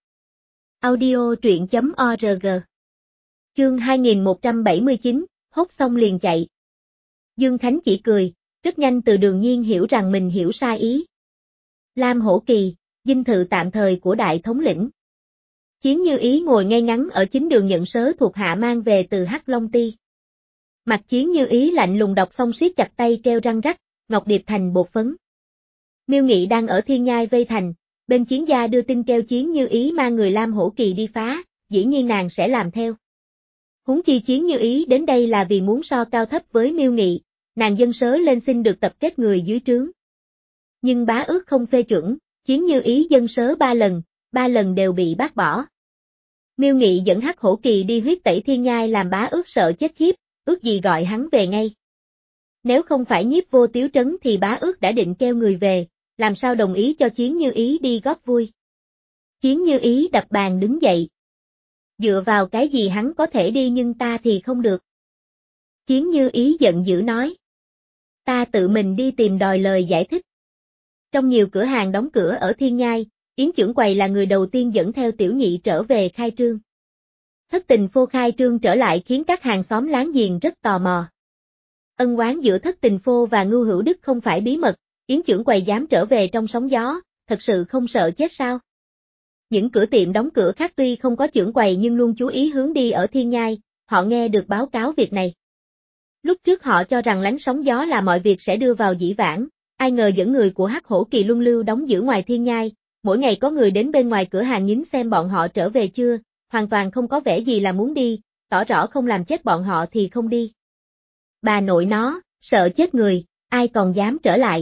Audio truyện.org. Chương hai nghìn một trăm bảy mươi chín, hốt xong liền chạy. Dương Khánh chỉ cười, rất nhanh Từ Đường Nhiên hiểu rằng mình hiểu sai ý. Lam Hổ Kỳ, dinh thự tạm thời của đại thống lĩnh. Chiến Như Ý ngồi ngay ngắn ở chính đường nhận sớ thuộc hạ mang về từ Hắc Long Ti. Mặt Chiến Như Ý lạnh lùng đọc xong siết chặt tay kêu răng rắc, ngọc điệp thành bột phấn. Miêu Nghị đang ở Thiên Nhai vây thành, bên Chiến gia đưa tin kêu Chiến Như Ý mang người Lam Hổ Kỳ đi phá, dĩ nhiên nàng sẽ làm theo. Huống chi Chiến Như Ý đến đây là vì muốn so cao thấp với Miêu Nghị, nàng dâng sớ lên xin được tập kết người dưới trướng. Nhưng bá ước không phê chuẩn, Chiến Như Ý dâng sớ ba lần, ba lần đều bị bác bỏ. Miêu Nghị dẫn Hắc Hổ Kỳ đi huyết tẩy Thiên Nhai làm bá ước sợ chết khiếp, ước gì gọi hắn về ngay. Nếu không phải Nhiếp Vô Tiếu trấn thì bá ước đã định kêu người về, làm sao đồng ý cho Chiến Như Ý đi góp vui. Chiến Như Ý đập bàn đứng dậy. Dựa vào cái gì hắn có thể đi nhưng ta thì không được. Chiến Như Ý giận dữ nói. Ta tự mình đi tìm đòi lời giải thích. Trong nhiều cửa hàng đóng cửa ở Thiên Nhai, Yến trưởng quầy là người đầu tiên dẫn theo Tiểu Nhị trở về khai trương. Thất tình phô khai trương trở lại khiến các hàng xóm láng giềng rất tò mò. Ân oán giữa thất tình phô và Ngưu Hữu Đức không phải bí mật, Yến trưởng quầy dám trở về trong sóng gió, thật sự không sợ chết sao? Những cửa tiệm đóng cửa khác tuy không có trưởng quầy nhưng luôn chú ý hướng đi ở Thiên Nhai, họ nghe được báo cáo việc này. Lúc trước họ cho rằng lánh sóng gió là mọi việc sẽ đưa vào dĩ vãng, ai ngờ dẫn người của Hắc Hổ Kỳ luân lưu đóng giữ ngoài Thiên Nhai, mỗi ngày có người đến bên ngoài cửa hàng nhín xem bọn họ trở về chưa, hoàn toàn không có vẻ gì là muốn đi, tỏ rõ không làm chết bọn họ thì không đi. Bà nội nó, sợ chết người, ai còn dám trở lại.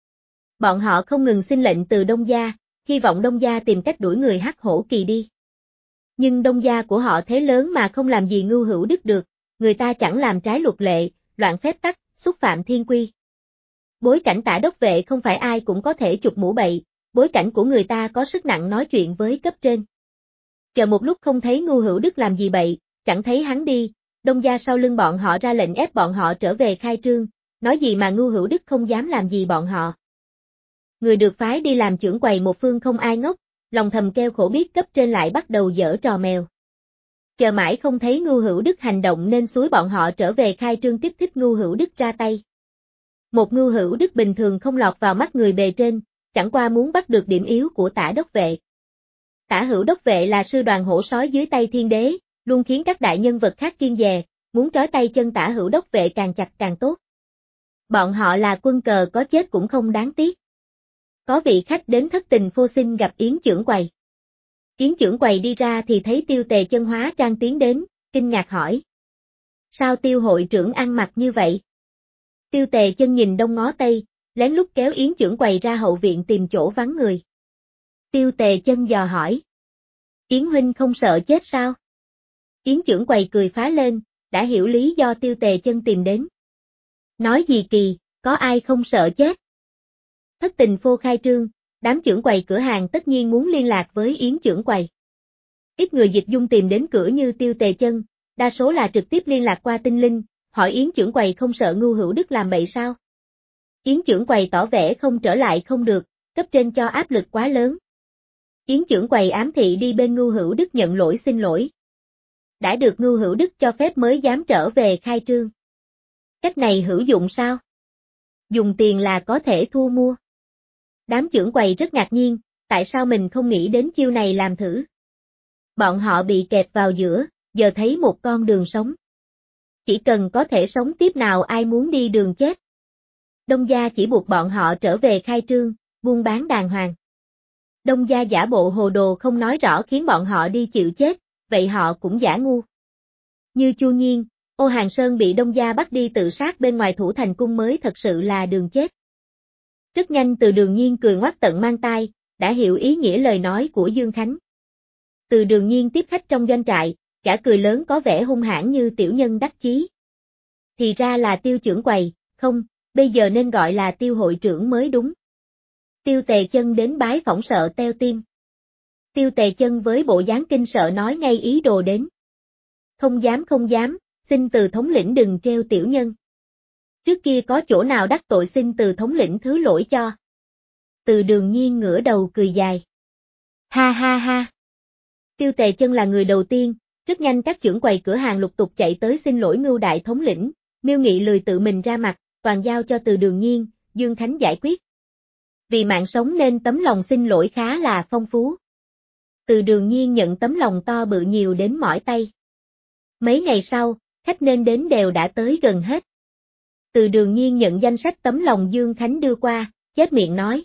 Bọn họ không ngừng xin lệnh từ Đông Gia, hy vọng Đông Gia tìm cách đuổi người Hắc Hổ Kỳ đi. Nhưng Đông Gia của họ thế lớn mà không làm gì Ngưu Hữu Đức được, người ta chẳng làm trái luật lệ, loạn phép tắc, xúc phạm thiên quy. Bối cảnh Tả đốc vệ không phải ai cũng có thể chụp mũ bậy, bối cảnh của người ta có sức nặng nói chuyện với cấp trên. Chờ một lúc không thấy Ngưu Hữu Đức làm gì bậy, chẳng thấy hắn đi, Đông Gia sau lưng bọn họ ra lệnh ép bọn họ trở về khai trương, nói gì mà Ngưu Hữu Đức không dám làm gì bọn họ. Người được phái đi làm trưởng quầy một phương không ai ngốc, lòng thầm kêu khổ biết cấp trên lại bắt đầu giở trò mèo. Chờ mãi không thấy Ngưu Hữu Đức hành động nên xúi bọn họ trở về khai trương kích thích Ngưu Hữu Đức ra tay. Một Ngưu Hữu Đức bình thường không lọt vào mắt người bề trên, chẳng qua muốn bắt được điểm yếu của Tả đốc vệ. Tả Hữu đốc vệ là sư đoàn hổ sói dưới tay thiên đế, luôn khiến các đại nhân vật khác kiêng dè, muốn trói tay chân Tả Hữu đốc vệ càng chặt càng tốt. Bọn họ là quân cờ có chết cũng không đáng tiếc. Có vị khách đến thất tình phô xin gặp Yến trưởng quầy. Yến trưởng quầy đi ra thì thấy Tiêu Tề Chân hóa trang tiến đến, kinh ngạc hỏi. Sao Tiêu hội trưởng ăn mặc như vậy? Tiêu Tề Chân nhìn đông ngó tây, lén lút kéo Yến trưởng quầy ra hậu viện tìm chỗ vắng người. Tiêu Tề Chân dò hỏi. Yến huynh không sợ chết sao? Yến trưởng quầy cười phá lên, đã hiểu lý do Tiêu Tề Chân tìm đến. Nói gì kỳ, có ai không sợ chết? Thất tình phô khai trương, đám trưởng quầy cửa hàng tất nhiên muốn liên lạc với Yến trưởng quầy. Ít người dịch dung tìm đến cửa như Tiêu Tề Chân, đa số là trực tiếp liên lạc qua tinh linh, hỏi Yến trưởng quầy không sợ Ngưu Hữu Đức làm bậy sao? Yến trưởng quầy tỏ vẻ không trở lại không được, cấp trên cho áp lực quá lớn. Yến trưởng quầy ám thị đi bên Ngưu Hữu Đức nhận lỗi xin lỗi. Đã được Ngưu Hữu Đức cho phép mới dám trở về khai trương. Cách này hữu dụng sao? Dùng tiền là có thể thu mua. Đám trưởng quầy rất ngạc nhiên, tại sao mình không nghĩ đến chiêu này làm thử? Bọn họ bị kẹp vào giữa, giờ thấy một con đường sống. Chỉ cần có thể sống tiếp nào ai muốn đi đường chết. Đông gia chỉ buộc bọn họ trở về khai trương, buôn bán đàng hoàng. Đông gia giả bộ hồ đồ không nói rõ khiến bọn họ đi chịu chết, vậy họ cũng giả ngu. Như Chu Nhiên, Ô Hàng Sơn bị Đông gia bắt đi tự sát bên ngoài Thủ Thành Cung mới thật sự là đường chết. Rất nhanh Từ Đường Nhiên cười ngoác tận mang tai, đã hiểu ý nghĩa lời nói của Dương Khánh. Từ Đường Nhiên tiếp khách trong doanh trại, cả cười lớn có vẻ hung hãn như tiểu nhân đắc chí. Thì ra là Tiêu trưởng quầy, không, bây giờ nên gọi là Tiêu hội trưởng mới đúng. Tiêu Tề Chân đến bái phỏng sợ teo tim. Tiêu Tề Chân với bộ dáng kinh sợ nói ngay ý đồ đến. Không dám không dám, xin Từ thống lĩnh đừng treo tiểu nhân. Trước kia có chỗ nào đắc tội xin Từ thống lĩnh thứ lỗi cho. Từ Đường Nhiên ngửa đầu cười dài. Ha ha ha. Tiêu Tề Chân là người đầu tiên, rất nhanh các trưởng quầy cửa hàng lục tục chạy tới xin lỗi Ngưu đại thống lĩnh, Miêu Nghị lười tự mình ra mặt, toàn giao cho Từ Đường Nhiên, Dương Khánh giải quyết. Vì mạng sống nên tấm lòng xin lỗi khá là phong phú. Từ Đường Nhiên nhận tấm lòng to bự nhiều đến mỏi tay. Mấy ngày sau, khách nên đến đều đã tới gần hết. Từ Đường Nhiên nhận danh sách tấm lòng Dương Khánh đưa qua, chép miệng nói.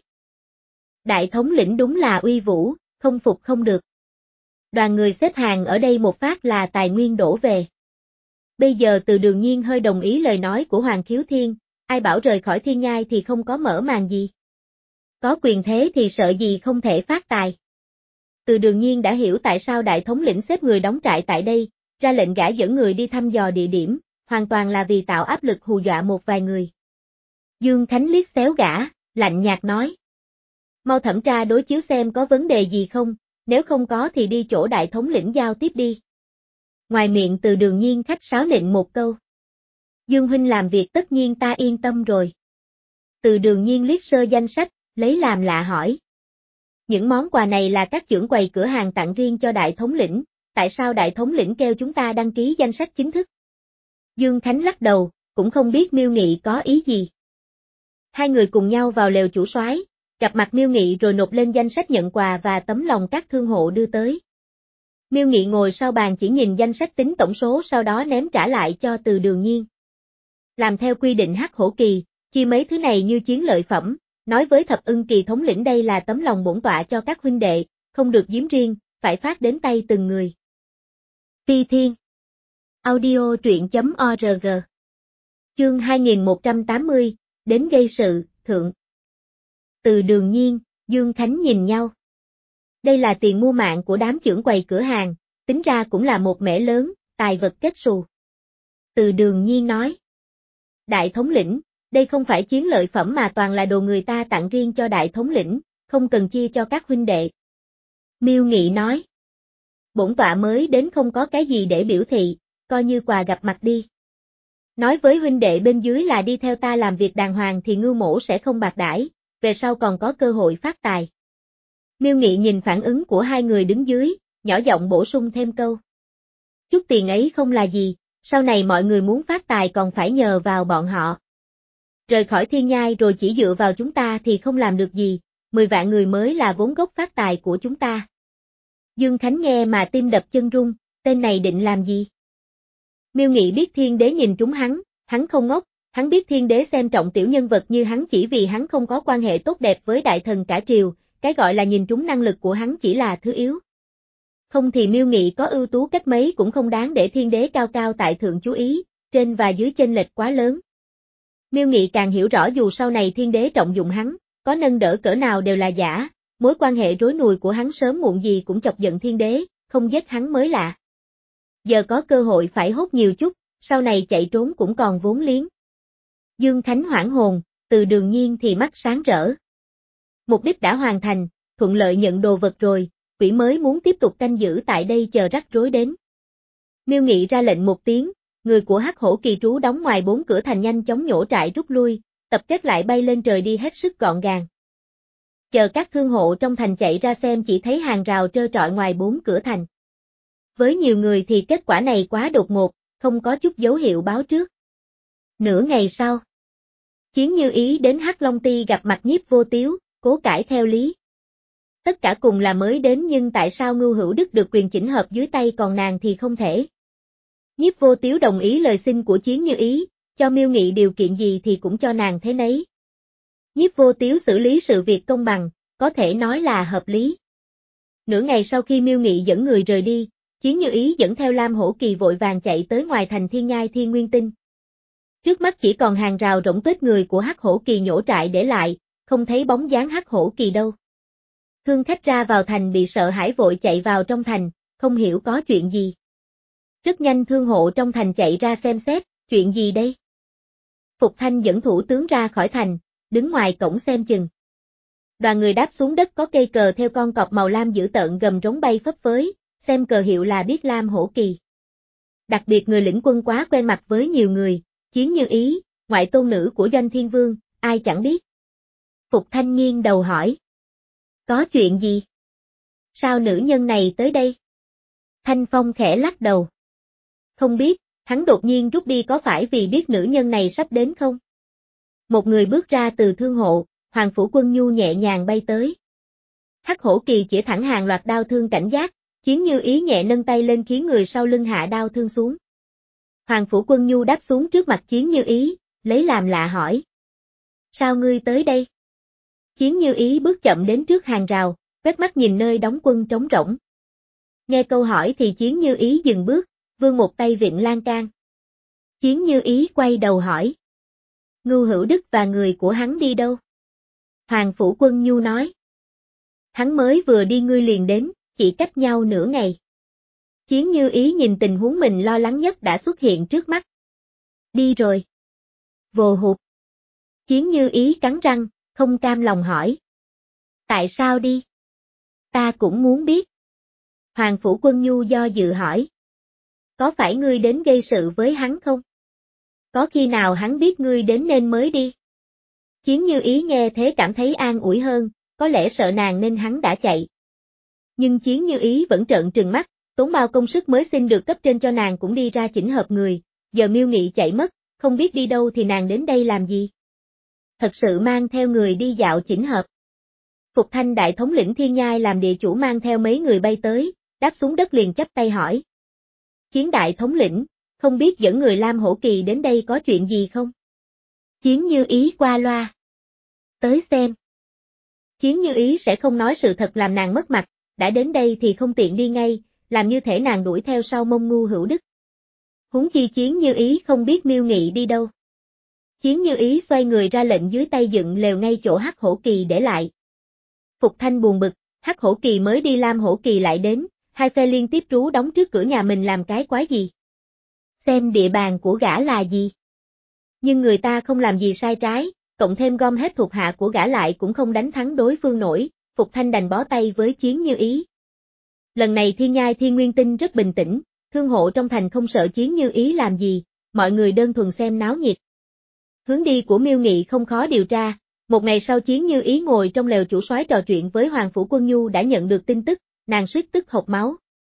Đại thống lĩnh đúng là uy vũ, không phục không được. Đoàn người xếp hàng ở đây một phát là tài nguyên đổ về. Bây giờ Từ Đường Nhiên hơi đồng ý lời nói của Hoàng Khiếu Thiên, ai bảo rời khỏi thiên nhai thì không có mở màn gì. Có quyền thế thì sợ gì không thể phát tài. Từ Đường Nhiên đã hiểu tại sao đại thống lĩnh xếp người đóng trại tại đây, ra lệnh gã dẫn người đi thăm dò địa điểm, hoàn toàn là vì tạo áp lực hù dọa một vài người. Dương Khánh liếc xéo gã, lạnh nhạt nói. Mau thẩm tra đối chiếu xem có vấn đề gì không, nếu không có thì đi chỗ đại thống lĩnh giao tiếp đi. Ngoài miệng Từ Đường Nhiên khách sáo nịnh một câu. Dương huynh làm việc tất nhiên ta yên tâm rồi. Từ Đường Nhiên liếc sơ danh sách, lấy làm lạ hỏi. Những món quà này là các trưởng quầy cửa hàng tặng riêng cho đại thống lĩnh, tại sao đại thống lĩnh kêu chúng ta đăng ký danh sách chính thức? Dương Khánh lắc đầu, cũng không biết Miêu Nghị có ý gì. Hai người cùng nhau vào lều chủ soái, gặp mặt Miêu Nghị rồi nộp lên danh sách nhận quà và tấm lòng các thương hộ đưa tới. Miêu Nghị ngồi sau bàn chỉ nhìn danh sách tính tổng số sau đó ném trả lại cho Từ Đường Nhiên. Làm theo quy định Hắc Hổ Kỳ, chia mấy thứ này như chiến lợi phẩm, nói với Thập Ưng Kỳ thống lĩnh đây là tấm lòng bổn tọa cho các huynh đệ, không được giếm riêng, phải phát đến tay từng người. Phi Thiên Audio truyện chấm org Chương hai nghìn một trăm tám mươi, đến gây sự, thượng. Từ Đường Nhiên, Dương Khánh nhìn nhau. Đây là tiền mua mạng của đám trưởng quầy cửa hàng, tính ra cũng là một mẻ lớn, tài vật kết xù. Từ Đường Nhiên nói. Đại thống lĩnh, đây không phải chiến lợi phẩm mà toàn là đồ người ta tặng riêng cho đại thống lĩnh, không cần chia cho các huynh đệ. Miêu Nghị nói. Bổn tọa mới đến không có cái gì để biểu thị, coi như quà gặp mặt đi. Nói với huynh đệ bên dưới là đi theo ta làm việc đàng hoàng thì Ngưu mỗ sẽ không bạc đãi, về sau còn có cơ hội phát tài. Miêu Nghị nhìn phản ứng của hai người đứng dưới, nhỏ giọng bổ sung thêm câu. Chút tiền ấy không là gì, sau này mọi người muốn phát tài còn phải nhờ vào bọn họ. Rời khỏi thiên nhai rồi chỉ dựa vào chúng ta thì không làm được gì, mười vạn người mới là vốn gốc phát tài của chúng ta. Dương Khánh nghe mà tim đập chân run, tên này định làm gì? Miêu Nghị biết thiên đế nhìn trúng hắn, hắn không ngốc, hắn biết thiên đế xem trọng tiểu nhân vật như hắn chỉ vì hắn không có quan hệ tốt đẹp với đại thần cả triều, cái gọi là nhìn trúng năng lực của hắn chỉ là thứ yếu. Không thì Miêu Nghị có ưu tú cách mấy cũng không đáng để thiên đế cao cao tại thượng chú ý, trên và dưới chênh lệch quá lớn. Miêu Nghị càng hiểu rõ dù sau này thiên đế trọng dụng hắn, có nâng đỡ cỡ nào đều là giả, mối quan hệ rối nùi của hắn sớm muộn gì cũng chọc giận thiên đế, không giết hắn mới lạ. Giờ có cơ hội phải hốt nhiều chút, sau này chạy trốn cũng còn vốn liếng. Dương Khánh hoảng hồn, Từ Đường Nhiên thì mắt sáng rỡ. Mục đích đã hoàn thành, thuận lợi nhận đồ vật rồi, quỷ mới muốn tiếp tục canh giữ tại đây chờ rắc rối đến. Miêu Nghị ra lệnh một tiếng, người của Hắc Hổ Kỳ trú đóng ngoài bốn cửa thành nhanh chóng nhổ trại rút lui, tập kết lại bay lên trời đi hết sức gọn gàng. Chờ các thương hộ trong thành chạy ra xem chỉ thấy hàng rào trơ trọi ngoài bốn cửa thành. Với nhiều người thì kết quả này quá đột ngột, không có chút dấu hiệu báo trước. Nửa ngày sau, Chiến Như Ý đến Hắc Long Ti gặp mặt Nhiếp Vô Tiếu, cố cãi theo lý. Tất cả cùng là mới đến nhưng tại sao Ngưu Hữu Đức được quyền chỉnh hợp dưới tay còn nàng thì không thể. Nhiếp Vô Tiếu đồng ý lời xin của Chiến Như Ý, cho Miêu Nghị điều kiện gì thì cũng cho nàng thế nấy. Nhiếp Vô Tiếu xử lý sự việc công bằng, có thể nói là hợp lý. Nửa ngày sau khi Miêu Nghị dẫn người rời đi, Chiến Như Ý dẫn theo Lam Hổ Kỳ vội vàng chạy tới ngoài thành Thiên Nhai Thiên Nguyên Tinh. Trước mắt chỉ còn hàng rào rỗng tuếch người của Hắc Hổ Kỳ nhổ trại để lại, không thấy bóng dáng Hắc Hổ Kỳ đâu. Thương khách ra vào thành bị sợ hãi vội chạy vào trong thành, không hiểu có chuyện gì. Rất nhanh thương hộ trong thành chạy ra xem xét, chuyện gì đây? Phục Thanh dẫn thủ tướng ra khỏi thành, đứng ngoài cổng xem chừng. Đoàn người đáp xuống đất có cây cờ theo con cọp màu lam dữ tợn gầm rống bay phấp phới, xem cờ hiệu là biết Lam Hổ Kỳ. Đặc biệt người lĩnh quân quá quen mặt với nhiều người, Chiến Như Ý, ngoại tôn nữ của Doanh Thiên Vương, ai chẳng biết. Phục Thanh nghiêng đầu hỏi. Có chuyện gì? Sao nữ nhân này tới đây? Thanh Phong khẽ lắc đầu. Không biết, hắn đột nhiên rút đi có phải vì biết nữ nhân này sắp đến không? Một người bước ra từ thương hộ, Hoàng Phủ Quân Nhu nhẹ nhàng bay tới. Hắc Hổ Kỳ chỉ thẳng hàng loạt đao thương cảnh giác, Chiến Như Ý nhẹ nâng tay lên khiến người sau lưng hạ đao thương xuống. Hoàng Phủ Quân Nhu đáp xuống trước mặt Chiến Như Ý, lấy làm lạ hỏi. Sao ngươi tới đây? Chiến Như Ý bước chậm đến trước hàng rào, quét mắt nhìn nơi đóng quân trống rỗng. Nghe câu hỏi thì Chiến Như Ý dừng bước, vươn một tay vịn lan can. Chiến Như Ý quay đầu hỏi. Ngưu Hữu Đức và người của hắn đi đâu? Hoàng Phủ Quân Nhu nói. Hắn mới vừa đi ngươi liền đến, chỉ cách nhau nửa ngày. Chiến Như Ý nhìn tình huống mình lo lắng nhất đã xuất hiện trước mắt. Đi rồi. Vồ hụt. Chiến Như Ý cắn răng, không cam lòng hỏi. Tại sao đi? Ta cũng muốn biết. Hoàng Phủ Quân Nhu do dự hỏi. Có phải ngươi đến gây sự với hắn không? Có khi nào hắn biết ngươi đến nên mới đi? Chiến Như Ý nghe thế cảm thấy an ủi hơn, có lẽ sợ nàng nên hắn đã chạy. Nhưng Chiến Như Ý vẫn trợn trừng mắt, tốn bao công sức mới xin được cấp trên cho nàng cũng đi ra chỉnh hợp người, giờ Miêu Nghị chạy mất, không biết đi đâu thì nàng đến đây làm gì? Thật sự mang theo người đi dạo chỉnh hợp. Phục Thanh đại thống lĩnh Thiên Nhai làm địa chủ mang theo mấy người bay tới, đáp xuống đất liền chắp tay hỏi. Chiến đại thống lĩnh, không biết dẫn người Lam Hổ Kỳ đến đây có chuyện gì không? Chiến Như Ý qua loa. Tới xem. Chiến Như Ý sẽ không nói sự thật làm nàng mất mặt, đã đến đây thì không tiện đi ngay, làm như thể nàng đuổi theo sau mông Ngưu Hữu Đức. Huống chi Chiến Như Ý không biết Miêu Nghị đi đâu. Chiến Như Ý xoay người ra lệnh dưới tay dựng lều ngay chỗ Hắc Hổ Kỳ để lại. Phục Thanh buồn bực, Hắc Hổ Kỳ mới đi Lam Hổ Kỳ lại đến, hai phe liên tiếp trú đóng trước cửa nhà mình làm cái quái gì? Xem địa bàn của gã là gì? Nhưng người ta không làm gì sai trái, cộng thêm gom hết thuộc hạ của gã lại cũng không đánh thắng đối phương nổi, Phục Thanh đành bó tay với Chiến Như Ý. Lần này Thiên Nhai Thiên Nguyên Tinh rất bình tĩnh, thương hộ trong thành không sợ Chiến Như Ý làm gì, mọi người đơn thuần xem náo nhiệt. Hướng đi của Miêu Nghị không khó điều tra, một ngày sau Chiến Như Ý ngồi trong lều chủ soái trò chuyện với Hoàng Phủ Quân Nhu đã nhận được tin tức, nàng suýt tức hộc máu.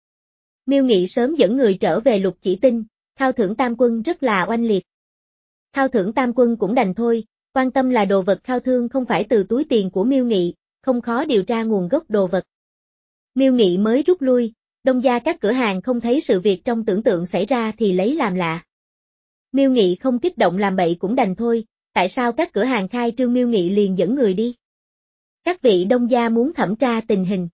Miêu Nghị sớm dẫn người trở về Lục Chỉ Tinh, khao thưởng tam quân rất là oanh liệt. Khao thưởng tam quân cũng đành thôi, quan tâm là đồ vật khao thương không phải từ túi tiền của Miêu Nghị, không khó điều tra nguồn gốc đồ vật. Miêu Nghị mới rút lui, đông gia các cửa hàng không thấy sự việc trong tưởng tượng xảy ra thì lấy làm lạ. Miêu Nghị không kích động làm bậy cũng đành thôi, tại sao các cửa hàng khai trương Miêu Nghị liền dẫn người đi? Các vị đông gia muốn thẩm tra tình hình.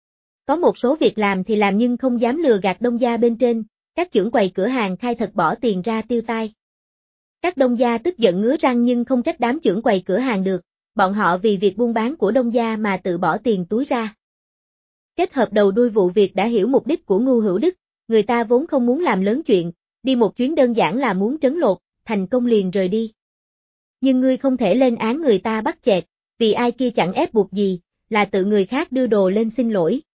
Có một số việc làm thì làm nhưng không dám lừa gạt đông gia bên trên, các trưởng quầy cửa hàng khai thật bỏ tiền ra tiêu tai. Các đông gia tức giận ngứa răng nhưng không trách đám trưởng quầy cửa hàng được, bọn họ vì việc buôn bán của đông gia mà tự bỏ tiền túi ra. Kết hợp đầu đuôi vụ việc đã hiểu mục đích của Ngưu Hữu Đức, người ta vốn không muốn làm lớn chuyện, đi một chuyến đơn giản là muốn trấn lột, thành công liền rời đi. Nhưng ngươi không thể lên án người ta bắt chẹt, vì ai kia chẳng ép buộc gì, là tự người khác đưa đồ lên xin lỗi,